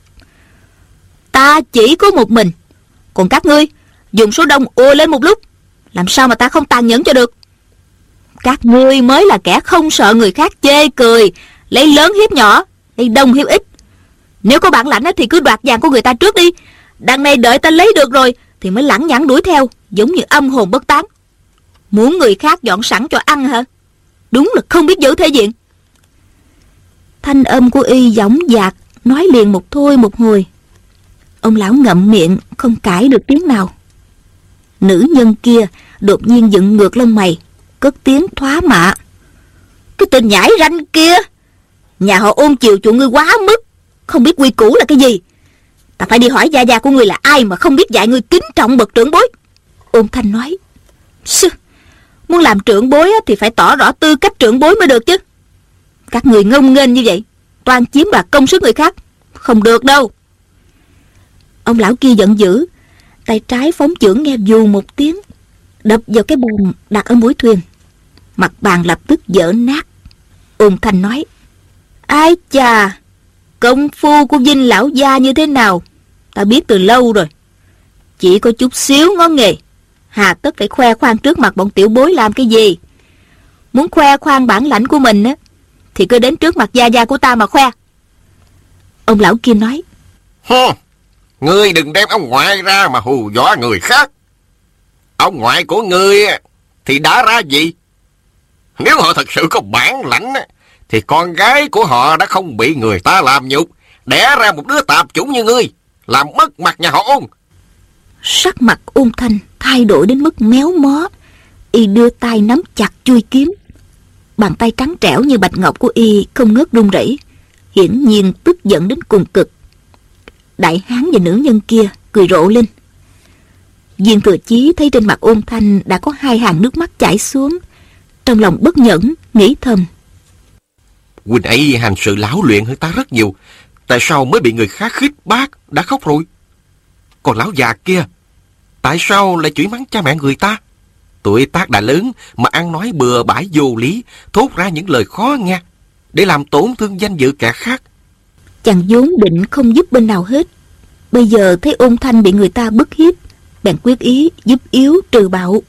Ta chỉ có một mình, còn các ngươi dùng số đông ùa lên một lúc, làm sao mà ta không tàn nhẫn cho được. Các ngươi mới là kẻ không sợ người khác chê cười, lấy lớn hiếp nhỏ, lấy đông hiếp ít. Nếu có bản lãnh thì cứ đoạt vàng của người ta trước đi. Đằng này đợi ta lấy được rồi thì mới lẳng nhẳng đuổi theo, giống như âm hồn bất tán. Muốn người khác dọn sẵn cho ăn hả? Đúng là không biết giữ thể diện. Thanh âm của y dõng dạc, nói liền một thôi một hồi. Ông lão ngậm miệng, không cãi được tiếng nào. Nữ nhân kia đột nhiên dựng ngược lông mày, cất tiếng thoá mạ: tên nhãi ranh kia, nhà họ Ôn chiều chuộng ngươi quá mức, không biết quy củ là cái gì. Ta phải đi hỏi gia gia của ngươi là ai mà không biết dạy ngươi kính trọng bậc trưởng bối. Ôn Thanh nói: Muốn làm trưởng bối thì phải tỏ rõ tư cách trưởng bối mới được chứ. Các người ngông nghênh như vậy, toàn chiếm đoạt công sức người khác, không được đâu. Ông lão kia giận dữ, tay trái phóng chưởng nghe vù một tiếng, đập vào cái bồn đặt ở mũi thuyền. Mặt bàn lập tức vỡ nát. Ôn Thanh nói: Ai chà, công phu của Vinh lão gia như thế nào ta biết từ lâu rồi. Chỉ có chút xíu ngón nghề, hà tất phải khoe khoang trước mặt bọn tiểu bối làm cái gì? Muốn khoe khoang bản lãnh của mình á, thì cứ đến trước mặt gia gia của ta mà khoe. Ông lão kia nói:
Ngươi đừng đem ông ngoại ra mà hù dọa người khác. Ông ngoại của ngươi thì đã ra gì? Nếu họ thật sự có bản lãnh thì con gái của họ đã không bị người ta làm nhục, đẻ ra một đứa tạp chủng như ngươi, làm mất mặt nhà họ Ôn.
Sắc mặt Ôn Thanh thay đổi đến mức méo mó. Y đưa tay nắm chặt chuôi kiếm. Bàn tay trắng trẻo như bạch ngọc của y không ngớt run rẩy, hiển nhiên tức giận đến cùng cực. Đại hán và nữ nhân kia cười rộ lên. Viên Thừa Chí thấy trên mặt Ôn Thanh đã có 2 hàng nước mắt chảy xuống, trong lòng bất nhẫn, nghĩ thầm:
Huynh ấy hành sự lão luyện hơn ta rất nhiều, tại sao mới bị người khác khích bác đã khóc rồi? Còn lão già kia, tại sao lại chửi mắng cha mẹ người ta? Tuổi tác đã lớn mà ăn nói bừa bãi vô lý, thốt ra những lời khó nghe để làm tổn thương danh dự kẻ khác.
Chàng vốn định không giúp bên nào hết, bây giờ thấy Ôn Thanh bị người ta bức hiếp, bèn quyết ý giúp yếu trừ bạo.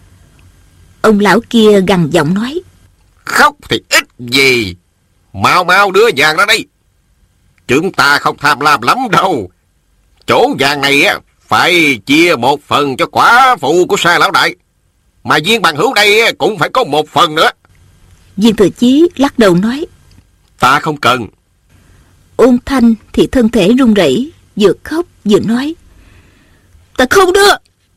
Ông lão kia gằn giọng nói:
Khóc thì ít gì, mau mau đưa vàng ra đây. Chúng ta không tham lam lắm đâu. Chỗ vàng này phải chia 1 phần cho quả phụ của Sa lão đại, mà Viên bằng hữu đây cũng phải có 1 phần nữa.
Viên Thừa Chí lắc đầu nói:
Ta không cần.
Ôn Thanh thì thân thể run rẩy, vừa khóc vừa nói: Ta không đưa.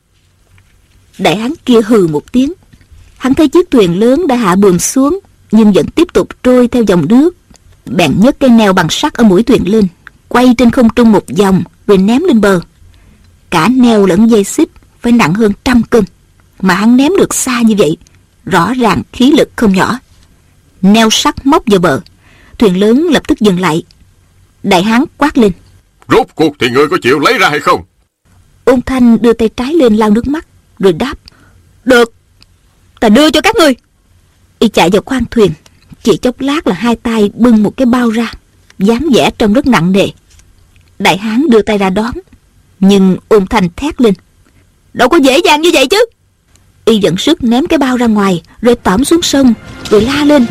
Đại hán kia hừ một tiếng. Hắn thấy chiếc thuyền lớn đã hạ buồm xuống, nhưng vẫn tiếp tục trôi theo dòng nước. Bèn nhấc cây neo bằng sắt ở mũi thuyền lên, quay trên không trung một vòng rồi ném lên bờ. Cả neo lẫn dây xích phải nặng hơn 100 cân, mà hắn ném được xa như vậy, rõ ràng khí lực không nhỏ. Neo sắt móc vào bờ, thuyền lớn lập tức dừng lại. Đại hán quát lên:
Rốt cuộc thì ngươi có chịu lấy ra hay không?
Ôn Thanh đưa tay trái lên lau nước mắt, rồi đáp: Được, ta đưa cho các ngươi. Y chạy vào khoang thuyền, chỉ chốc lát là 2 tay bưng một cái bao ra, dáng vẻ trông rất nặng nề. Đại hán đưa tay ra đón, nhưng Ôn Thanh thét lên: Đâu có dễ dàng như vậy chứ. Y dẫn sức ném cái bao ra ngoài, rồi tõm xuống sông, rồi la lên: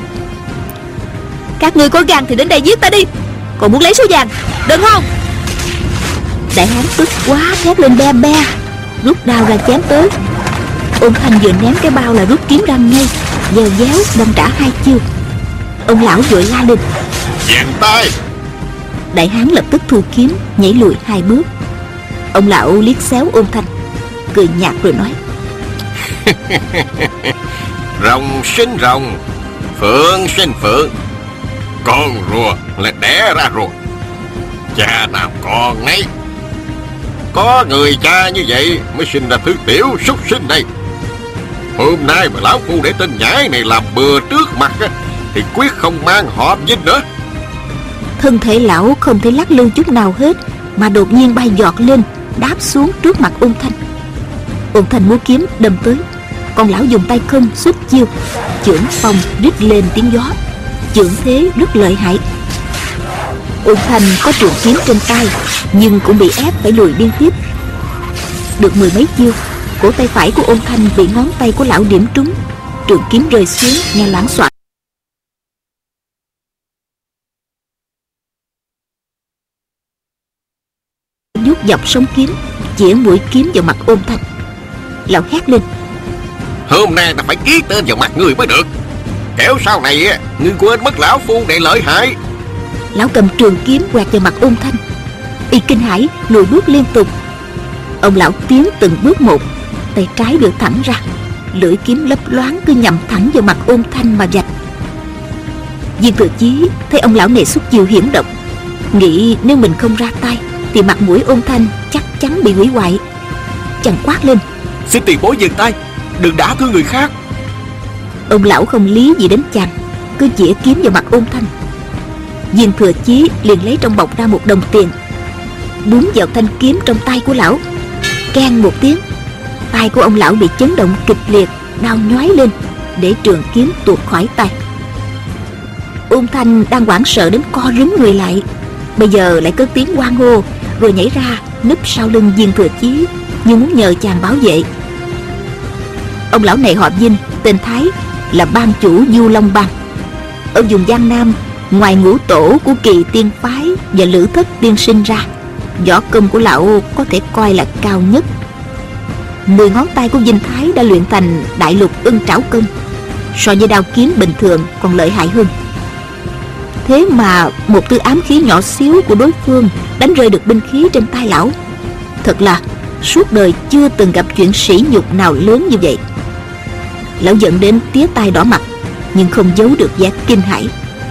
Các ngươi có gan thì đến đây giết ta đi, còn muốn lấy số vàng, đừng không? Đại hán tức quá thét lên be be, rút đao ra chém tới. Ôn Thanh vừa ném cái bao là rút kiếm ra ngay, gieo déo đâm trả 2 chiêu. Ông lão vội la lên:
Dàn tay!
Đại hán lập tức thu kiếm, nhảy lùi 2 bước. Ông lão liếc xéo Ôn Thanh, cười nhạt rồi nói:
Rồng sinh rồng, phượng sinh phượng, con rùa lại đẻ ra rùa, cha nào con nấy. Có người cha như vậy mới sinh ra thứ tiểu súc sinh này. Hôm nay mà lão phu để tên nhãi này làm bừa trước mặt thì quyết không mang họ Vinh nữa.
Thân thể lão không thể lắc lư chút nào hết, mà đột nhiên bay giọt lên, đáp xuống trước mặt Ôn Thanh. Ôn Thanh múa kiếm đâm tới, còn lão dùng tay không xuất chiêu, chưởng phong rít lên tiếng gió, chưởng thế rất lợi hại. Ôn Thanh có trường kiếm trên tay, nhưng cũng bị ép phải lùi liên tiếp. Được 10 mấy chiêu, cổ tay phải của Ôn Thanh bị ngón tay của lão điểm trúng, trường kiếm rơi xuống nghe loảng xoảng. Vuốt dọc sống kiếm, chĩa mũi kiếm vào mặt Ôn Thanh. Lão hét lên:
Hôm nay ta phải ký tên vào mặt người mới được, kẻo sau này ngươi quên mất lão phu này lợi hại.
Lão cầm trường kiếm quẹt vào mặt Ôn Thanh. Y kinh hãi lùi bước liên tục. Ông lão tiến từng bước một, tay trái đưa thẳng ra, lưỡi kiếm lấp loáng cứ nhắm thẳng vào mặt Ôn Thanh mà vạch. Viên Thừa Chí thấy ông lão này xuất chiêu hiểm độc, nghĩ nếu mình không ra tay thì mặt mũi Ôn Thanh chắc chắn bị hủy hoại. Chàng quát lên:
Xin tiền bối dừng tay, đừng đả thương người khác.
Ông lão không lý gì đến chàng, cứ chĩa kiếm vào mặt Ôn Thanh. Viên Thừa Chí liền lấy trong bọc ra một đồng tiền, búng vào thanh kiếm trong tay của lão. Keng một tiếng, tay của ông lão bị chấn động kịch liệt, đau nhói lên, để trường kiếm tuột khỏi tay. Ôn Thanh đang hoảng sợ đến co rúm người lại, bây giờ lại cất tiếng hoan hô, rồi nhảy ra núp sau lưng Viên Thừa Chí như muốn nhờ chàng bảo vệ. Ông lão này họ Vinh, tên Thái, là ban chủ Du Long Bang. Ở vùng Giang Nam, ngoài ngũ tổ của Kỳ Tiên Phái và Lữ Thất Tiên Sinh ra, võ công của lão có thể coi là cao nhất. 10 ngón tay của Vinh Thái đã luyện thành Đại Lục Ưng Trảo Công, so với đao kiếm bình thường còn lợi hại hơn. Thế mà một tia ám khí nhỏ xíu của đối phương đánh rơi được binh khí trên tay lão. Thật là suốt đời chưa từng gặp chuyện sỉ nhục nào lớn như vậy. Lão giận đến tía tai đỏ mặt, nhưng không giấu được vẻ kinh hãi.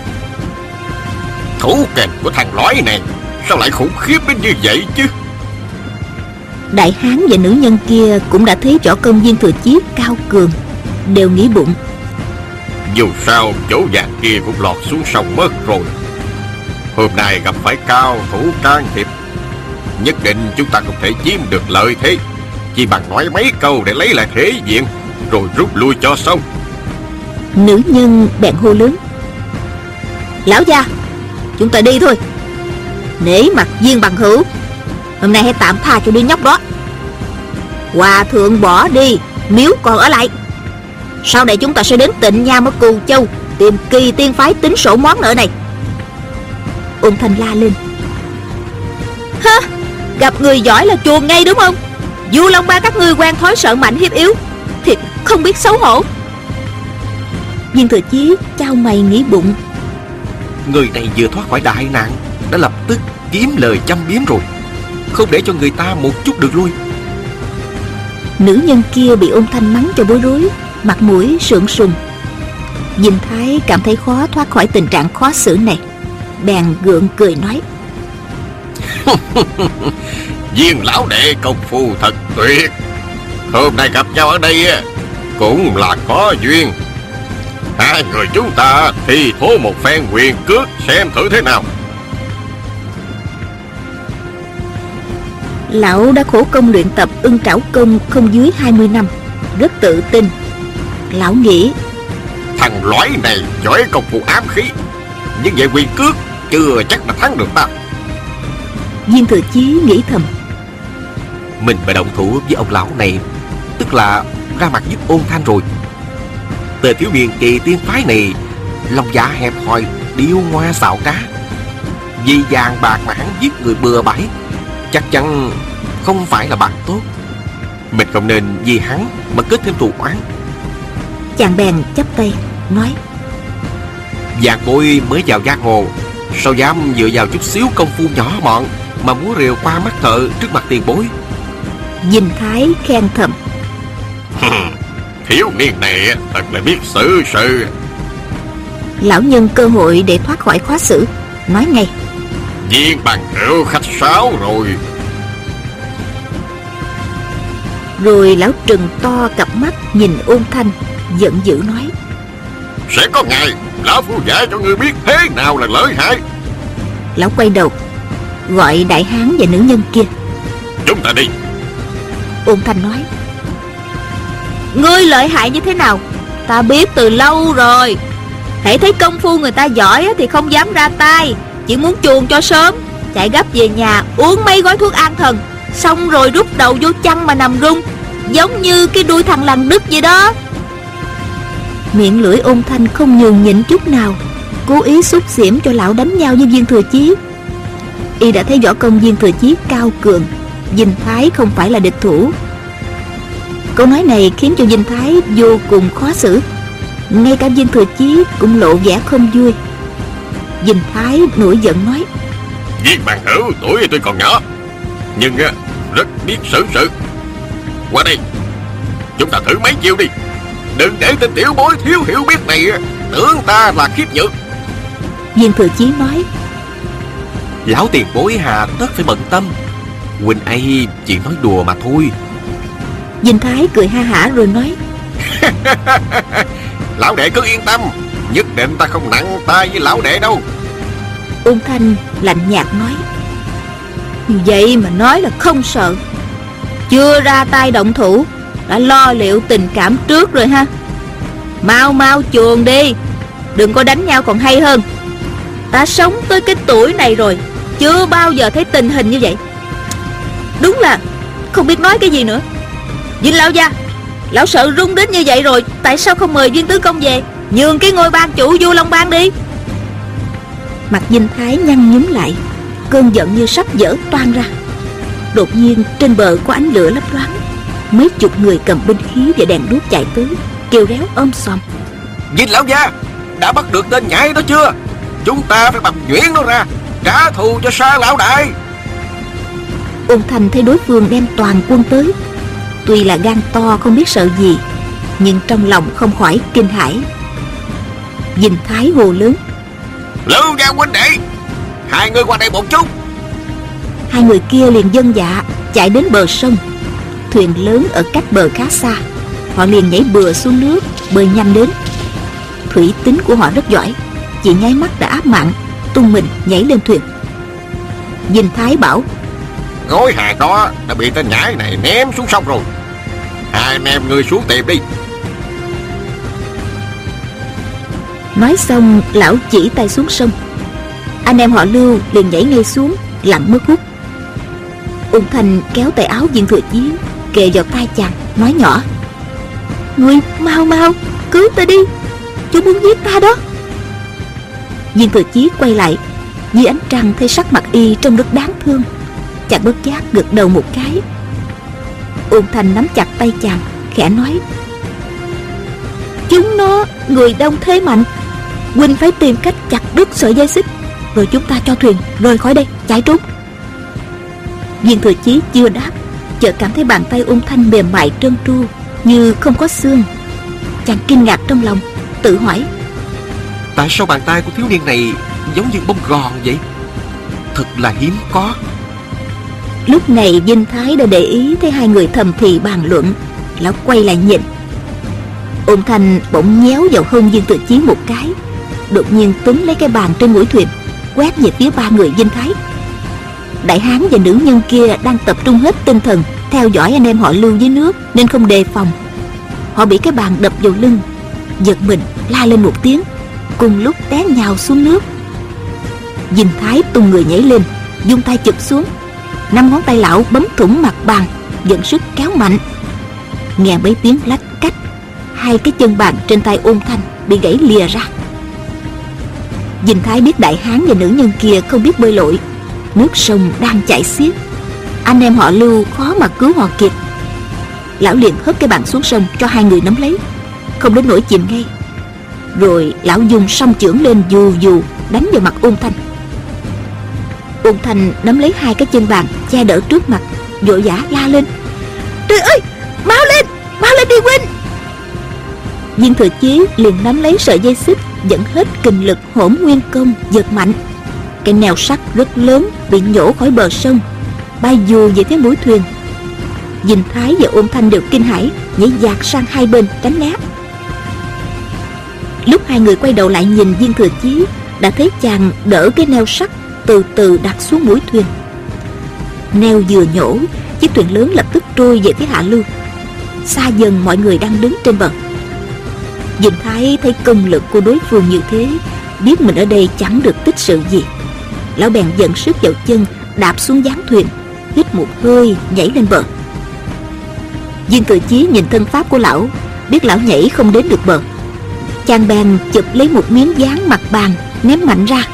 Thủ kình của thằng lõi này sao lại khủng khiếp đến như vậy chứ?
Đại hán và nữ nhân kia cũng đã thấy võ công Viên Thừa Chí cao cường, đều nghĩ bụng:
Dù sao chỗ vàng kia cũng lọt xuống sông mất rồi. Hôm nay gặp phải cao thủ can thiệp, nhất định chúng ta không thể chiếm được lợi thế, chỉ bằng nói mấy câu để lấy lại thể diện, rồi rút lui cho xong.
Nữ nhân bèn hô lớn: Lão gia, chúng ta đi thôi. Nể mặt Viên bằng hữu, hôm nay hãy tạm tha cho đứa nhóc đó. Hòa thượng bỏ đi, miếu còn ở lại. Sau này chúng ta sẽ đến Tịnh Nham ở Cù Châu tìm Kỳ Tiên Phái tính sổ món nợ này. Ôn Thanh la lên: Hả? Gặp người giỏi là chuồn ngay đúng không? Du Long Ba các ngươi quen thói sợ mạnh hiếp yếu, thiệt không biết xấu hổ. Viên Thừa Chí chau mày nghĩ bụng:
Người này vừa thoát khỏi đại nạn đã lập tức kiếm lời châm biếm rồi, không để cho người ta một chút được lui.
Nữ nhân kia bị Ôn Thanh mắng cho bối rối, mặt mũi sượng sùng. Dinh Thái cảm thấy khó thoát khỏi tình trạng khó xử này, bèn gượng cười nói:
Viên lão đệ công phu thật tuyệt, hôm nay gặp nhau ở đây cũng là có duyên. Hai người chúng ta thì thố một phen quyền cước xem thử thế nào.
Lão đã khổ công luyện tập Ưng Trảo Công không dưới 20 năm, rất tự tin. Lão nghĩ:
Thằng lõi này giỏi công phu ám khí, nhưng về quyền cước chưa chắc đã thắng được ta.
Viên Thừa Chí nghĩ thầm:
Mình phải động thủ với ông lão này, tức là ra mặt giúp Ôn Thanh rồi. Tên thiếu niên Kỳ Tiên Phái này lòng dạ hẹp hòi, điêu ngoa xạo trá, vì vàng bạc mà hắn giết người bừa bãi, chắc chắn không phải là bạn tốt. Mình không nên vì hắn mà kết thêm thù oán.
Chàng bèn chắp tay nói:
Vạn bối mới vào giang hồ, sao dám dựa vào chút xíu công phu nhỏ mọn mà múa rìu qua mắt thợ trước mặt tiền bối.
Dinh Thái khen thầm:
Thiếu niên này thật là biết xử sự.
Lão nhân cơ hội để thoát khỏi khó xử, nói ngay:
Viên bằng hữu khách sáo rồi.
Rồi lão trừng to cặp mắt nhìn Ôn Thanh, giận dữ nói:
Sẽ có ngày lão phu dạy cho ngươi biết thế nào là lợi hại.
Lão quay đầu gọi đại hán và nữ nhân kia:
Chúng ta đi.
Ôn Thanh nói: Ngươi lợi hại như thế nào ta biết từ lâu rồi. Hễ thấy công phu người ta giỏi thì không dám ra tay, chỉ muốn chuồn cho sớm, chạy gấp về nhà uống mấy gói thuốc an thần, xong rồi rút đầu vô chăn mà nằm rung, giống như cái đuôi thằng lằn đứt vậy đó. Miệng lưỡi Ôn Thanh không nhường nhịn chút nào, cố ý xúc xỉm cho lão đánh nhau với Viên Thừa Chí. Y đã thấy võ công Viên Thừa Chí cao cường, Dinh Thái không phải là địch thủ. Câu nói này khiến cho Dinh Thái vô cùng khó xử, ngay cả Viên Thừa Chí cũng lộ vẻ không vui. Dinh Thái nổi giận nói:
Viên bằng hữu tuổi tôi còn nhỏ, nhưng rất biết xử sự. Qua đây, chúng ta thử mấy chiêu đi. Đừng để tên tiểu bối thiếu hiểu biết này tưởng ta là khiếp nhược.
Viên Thừa Chí nói:
Lão tiền bối hà tất phải bận tâm, huynh ấy chỉ nói đùa mà thôi.
Dinh Thái cười ha hả rồi nói:
Lão đệ cứ yên tâm, nhất định ta không nặng tay với lão đệ đâu.
Ôn Thanh lạnh nhạt nói: Vậy mà nói là không sợ, chưa ra tay động thủ đã lo liệu tình cảm trước rồi ha. Mau mau chuồn đi, đừng có đánh nhau còn hay hơn. Ta sống tới cái tuổi này rồi, chưa bao giờ thấy tình hình như vậy. Đúng là không biết nói cái gì nữa. Dinh lão gia, lão sợ rung đến như vậy rồi, tại sao không mời Viên tướng công về, nhường cái ngôi ban chủ Du Long Bang đi? Mặt Dinh Thái nhăn nhúm lại, cơn giận như sắp vỡ toang ra. Đột nhiên trên bờ có ánh lửa lấp loáng, mấy chục người cầm binh khí và đèn đuốc chạy tới, kêu réo ôm xòm:
Dinh lão gia, đã bắt được tên nhãi đó chưa? Chúng ta phải bằng nhuyễn nó ra, trả thù cho Sa lão đại.
Ôn Thành thấy đối phương đem toàn quân tới, tuy là gan to không biết sợ gì, nhưng trong lòng không khỏi kinh hãi. Dinh Thái hồ lớn:
Lưu Gia huynh đệ, hai người qua đây một chút.
Hai người kia liền vâng dạ chạy đến bờ sông. Thuyền lớn ở cách bờ khá xa, họ liền nhảy bừa xuống nước, bơi nhanh đến. Thủy tính của họ rất giỏi, chỉ nháy mắt đã áp mạng, tung mình nhảy lên thuyền. Dinh Thái bảo:
Gối hàng đó đã bị tên nhãi này ném xuống sông rồi, hai anh em ngươi xuống tìm đi.
Nói xong lão chỉ tay xuống sông. Anh em họ Lưu liền nhảy ngay xuống, lặn mất hút. Ôn Thành kéo tay áo Viên Thừa Chí, kề vào tai chàng, nói nhỏ: Ngươi mau mau cứu ta đi, chúng muốn giết ta đó. Viên Thừa Chí quay lại, dưới ánh trăng thấy sắc mặt y trông rất đáng thương, chàng bất giác gật đầu một cái. Ôn Thành nắm chặt tay chàng, khẽ nói: Chúng nó người đông thế mạnh, huynh phải tìm cách chặt đứt sợi dây xích, rồi chúng ta cho thuyền rời khỏi đây chạy trốn. Viên Thừa Chí chưa đáp, chợt cảm thấy bàn tay Ôn Thanh mềm mại trơn tru như không có xương. Chàng kinh ngạc trong lòng, tự hỏi:
Tại sao bàn tay của thiếu niên này giống như bông gòn vậy? Thật là hiếm có.
Lúc này Dinh Thái đã để ý thấy hai người thầm thì bàn luận. Lão quay lại nhìn, Ôn Thanh bỗng nhéo vào hông Viên Thừa Chí một cái, đột nhiên túm lấy cái bàn trên mũi thuyền, quét về phía ba người Dinh Thái. Đại hán và nữ nhân kia đang tập trung hết tinh thần theo dõi anh em họ Lưu dưới nước, nên không đề phòng. Họ bị cái bàn đập vào lưng, giật mình la lên một tiếng, cùng lúc té nhào xuống nước. Dinh Thái tung người nhảy lên, vung tay chụp xuống. 5 ngón tay lão bấm thủng mặt bàn, dẫn sức kéo mạnh. Nghe mấy tiếng lách cách, hai cái chân bàn trên tay Ôn Thanh bị gãy lìa ra. Dinh Thái biết đại hán và nữ nhân kia không biết bơi lội, nước sông đang chảy xiết, anh em họ Lưu khó mà cứu họ kịp. Lão liền hất cái bàn xuống sông cho hai người nắm lấy, không đến nỗi chìm ngay. Rồi lão dùng song chưởng lên dù dù đánh vào mặt Ôn Thanh. Ôn Thanh nắm lấy hai cái chân bàn che đỡ trước mặt, vội vã la lên: Trời ơi, mau lên đi huynh! Viên Thừa Chí liền nắm lấy sợi dây xích, dẫn hết kình lực Hỗn Nguyên Công giật mạnh. Cái neo sắt rất lớn bị nhổ khỏi bờ sông, bay dù về phía mũi thuyền. Dinh Thái và Ôn Thanh đều kinh hãi, nhảy dạt sang hai bên tránh né. Lúc hai người quay đầu lại nhìn Viên Thừa Chí, đã thấy chàng đỡ cái neo sắt từ từ đặt xuống mũi thuyền. Neo vừa nhổ, chiếc thuyền lớn lập tức trôi về phía hạ lưu. Xa dần mọi người đang đứng trên bờ. Dinh Thái thấy công lực của đối phương như thế, biết mình ở đây chẳng được tích sự gì. Lão bèn dẫn sức vào chân, đạp xuống gián thuyền, hít một hơi nhảy lên bờ. Viên Thừa Chí nhìn thân pháp của lão, biết lão nhảy không đến được bờ. Chàng bèn chụp lấy một miếng dán mặt bàn, ném mạnh ra.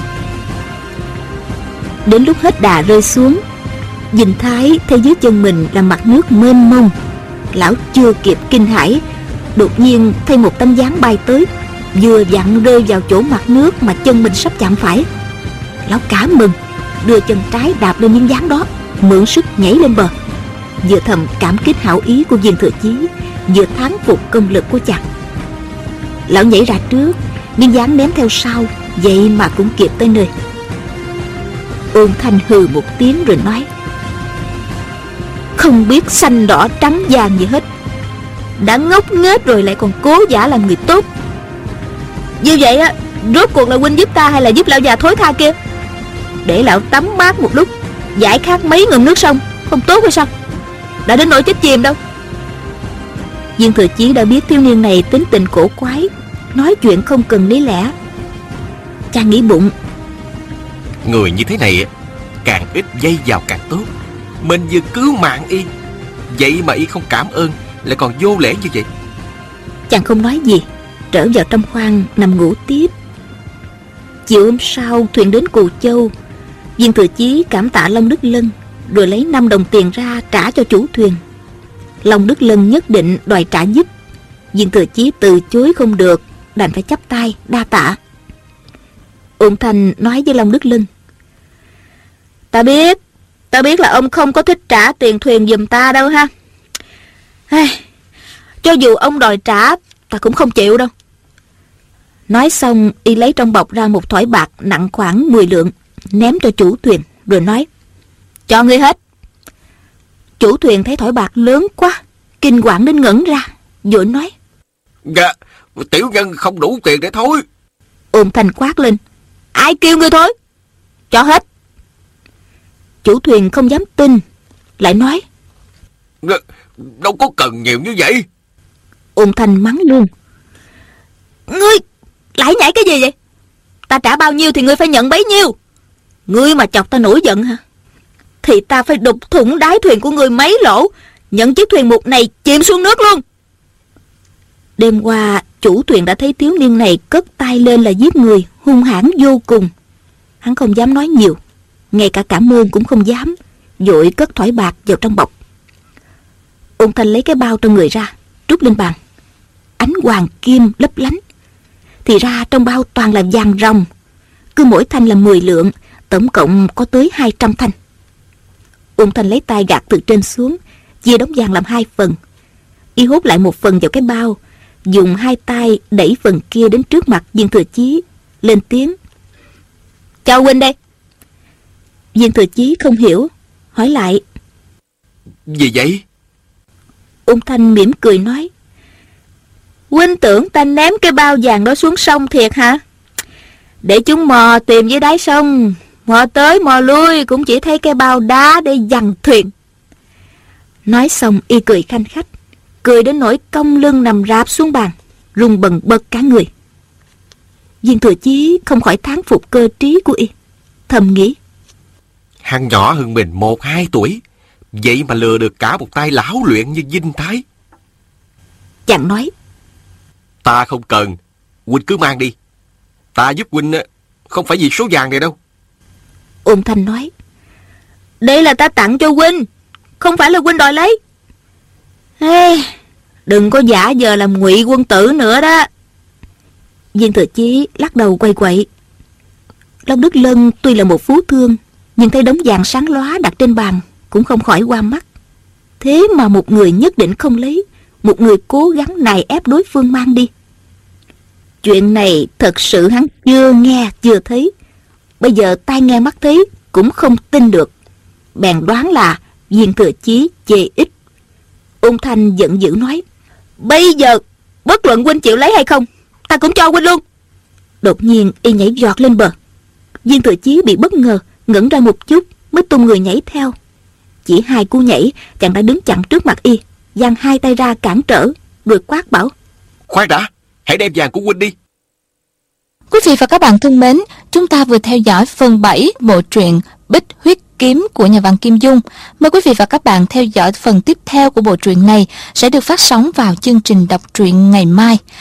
Đến lúc hết đà rơi xuống, Dinh Thái thấy dưới chân mình là mặt nước mênh mông. Lão chưa kịp kinh hãi, đột nhiên thấy một tấm dán bay tới, vừa vặn rơi vào chỗ mặt nước mà chân mình sắp chạm phải. Lão cả mừng, đưa chân trái đạp lên miếng dán đó, mượn sức nhảy lên bờ, vừa thầm cảm kích hảo ý của Viên Thừa Chí, vừa thán phục công lực của chàng. Lão nhảy ra trước, miếng dán ném theo sau, Vậy mà cũng kịp tới nơi. Ôn Thanh hừ một tiếng rồi nói: Không biết xanh đỏ trắng vàng gì hết, đã ngốc nghếch rồi lại còn cố giả làm người tốt. Như vậy á, rốt cuộc là huynh giúp ta hay là giúp lão già thối tha kia? Để lão tắm mát một lúc, giải khát mấy ngụm nước sông, không tốt hay sao? Đã đến nỗi chết chìm đâu. Viên Thừa Chí đã biết thiếu niên này tính tình cổ quái, nói chuyện không cần lý lẽ. Chàng nghĩ bụng:
Người như thế này càng ít dây vào càng tốt. Mình vừa cứu mạng y, vậy mà y không cảm ơn, lại còn vô lễ như vậy.
Chàng không nói gì, trở vào trong khoang nằm ngủ tiếp. Chiều hôm sau, thuyền đến Cù Châu. Viên Thừa Chí cảm tạ Long Đức Lân, rồi lấy 5 đồng tiền ra trả cho chủ thuyền. Long Đức Lân nhất định đòi trả giúp. Viên Thừa Chí từ chối không được, đành phải chắp tay đa tạ. Ôn Thanh nói với Long Đức Lân: Ta biết là ông không có thích trả tiền thuyền giùm ta đâu ha. Cho dù ông đòi trả, ta cũng không chịu đâu. Nói xong, y lấy trong bọc ra một thỏi bạc nặng khoảng 10 lượng, ném cho chủ thuyền, rồi nói: Cho ngươi hết. Chủ thuyền thấy thỏi bạc lớn quá, kinh quản đến ngẩn ra, vội nói:
Dạ, tiểu nhân không đủ tiền để thối.
Ôn Thanh quát lên: Ai kêu ngươi thối? Cho hết. Chủ thuyền không dám tin, lại nói:
Đâu có cần nhiều như vậy.
Ôn Thanh mắng luôn: Ngươi lải nhải cái gì vậy? Ta trả bao nhiêu thì ngươi phải nhận bấy nhiêu. Ngươi mà chọc ta nổi giận hả, thì ta phải đục thủng đáy thuyền của ngươi mấy lỗ, nhận chiếc thuyền mục này chìm xuống nước luôn. Đêm qua chủ thuyền đã thấy thiếu niên này cất tay lên là giết người, hung hãn vô cùng. Hắn không dám nói nhiều, ngay cả cảm ơn cũng không dám, vội cất thỏi bạc vào trong bọc. Ôn Thanh lấy cái bao trong người ra, trút lên bàn. Ánh hoàng kim lấp lánh. Thì ra trong bao toàn là vàng ròng, cứ mỗi thanh là 10 lượng, tổng cộng có tới 200 thanh. Ôn Thanh lấy tay gạt từ trên xuống, chia đống vàng làm 2 phần. Y hốt lại một phần vào cái bao, dùng 2 tay đẩy phần kia đến trước mặt Viên Thừa Chí, lên tiếng: Cho huynh đây. Viên Thừa Chí không hiểu, hỏi lại:
Gì vậy?
Ôn Thanh mỉm cười nói: Huynh tưởng ta ném cái bao vàng đó xuống sông thiệt hả? Để chúng mò tìm dưới đáy sông, mò tới mò lui cũng chỉ thấy cái bao đá để dằn thuyền. Nói xong y cười khanh khách, cười đến nỗi cong lưng nằm rạp xuống bàn, run bần bật cả người. Viên Thừa Chí không khỏi thán phục cơ trí của y, thầm nghĩ:
Hắn nhỏ hơn mình 1-2 tuổi, vậy mà lừa được cả một tay lão luyện như Vinh Thái.
Chàng nói:
Ta không cần, huynh cứ mang đi. Ta giúp huynh không phải vì số vàng này đâu.
Ôn Thanh nói: Đây là ta tặng cho huynh, không phải là huynh đòi lấy. Đừng có giả giờ làm ngụy quân tử nữa đó. Viên Thừa Chí lắc đầu quay quậy. Long Đức Lân tuy là một phú thương, nhưng thấy đống vàng sáng lóa đặt trên bàn cũng không khỏi qua mắt. Thế mà một người nhất định không lấy, một người cố gắng nài ép đối phương mang đi. Chuyện này thật sự hắn chưa nghe chưa thấy, bây giờ tai nghe mắt thấy cũng không tin được, bèn đoán là Viên Thừa Chí chê ít. Ôn Thanh giận dữ nói: Bây giờ bất luận huynh chịu lấy hay không, ta cũng cho huynh luôn. Đột nhiên y nhảy giọt lên bờ. Viên Thừa Chí bị bất ngờ, ngẩn ra một chút mới tung người nhảy theo. Chỉ 2 cú nhảy, chàng đã đứng chặn trước mặt y, giang 2 tay ra cản trở, rồi quát bảo:
Khoan đã, hãy đem vàng của huynh đi.
Quý vị và các bạn thân mến, chúng ta vừa theo dõi phần 7 bộ truyện Bích Huyết Kiếm của nhà văn Kim Dung. Mời quý vị và các bạn theo dõi phần tiếp theo của bộ truyện này sẽ được phát sóng vào chương trình đọc truyện ngày mai.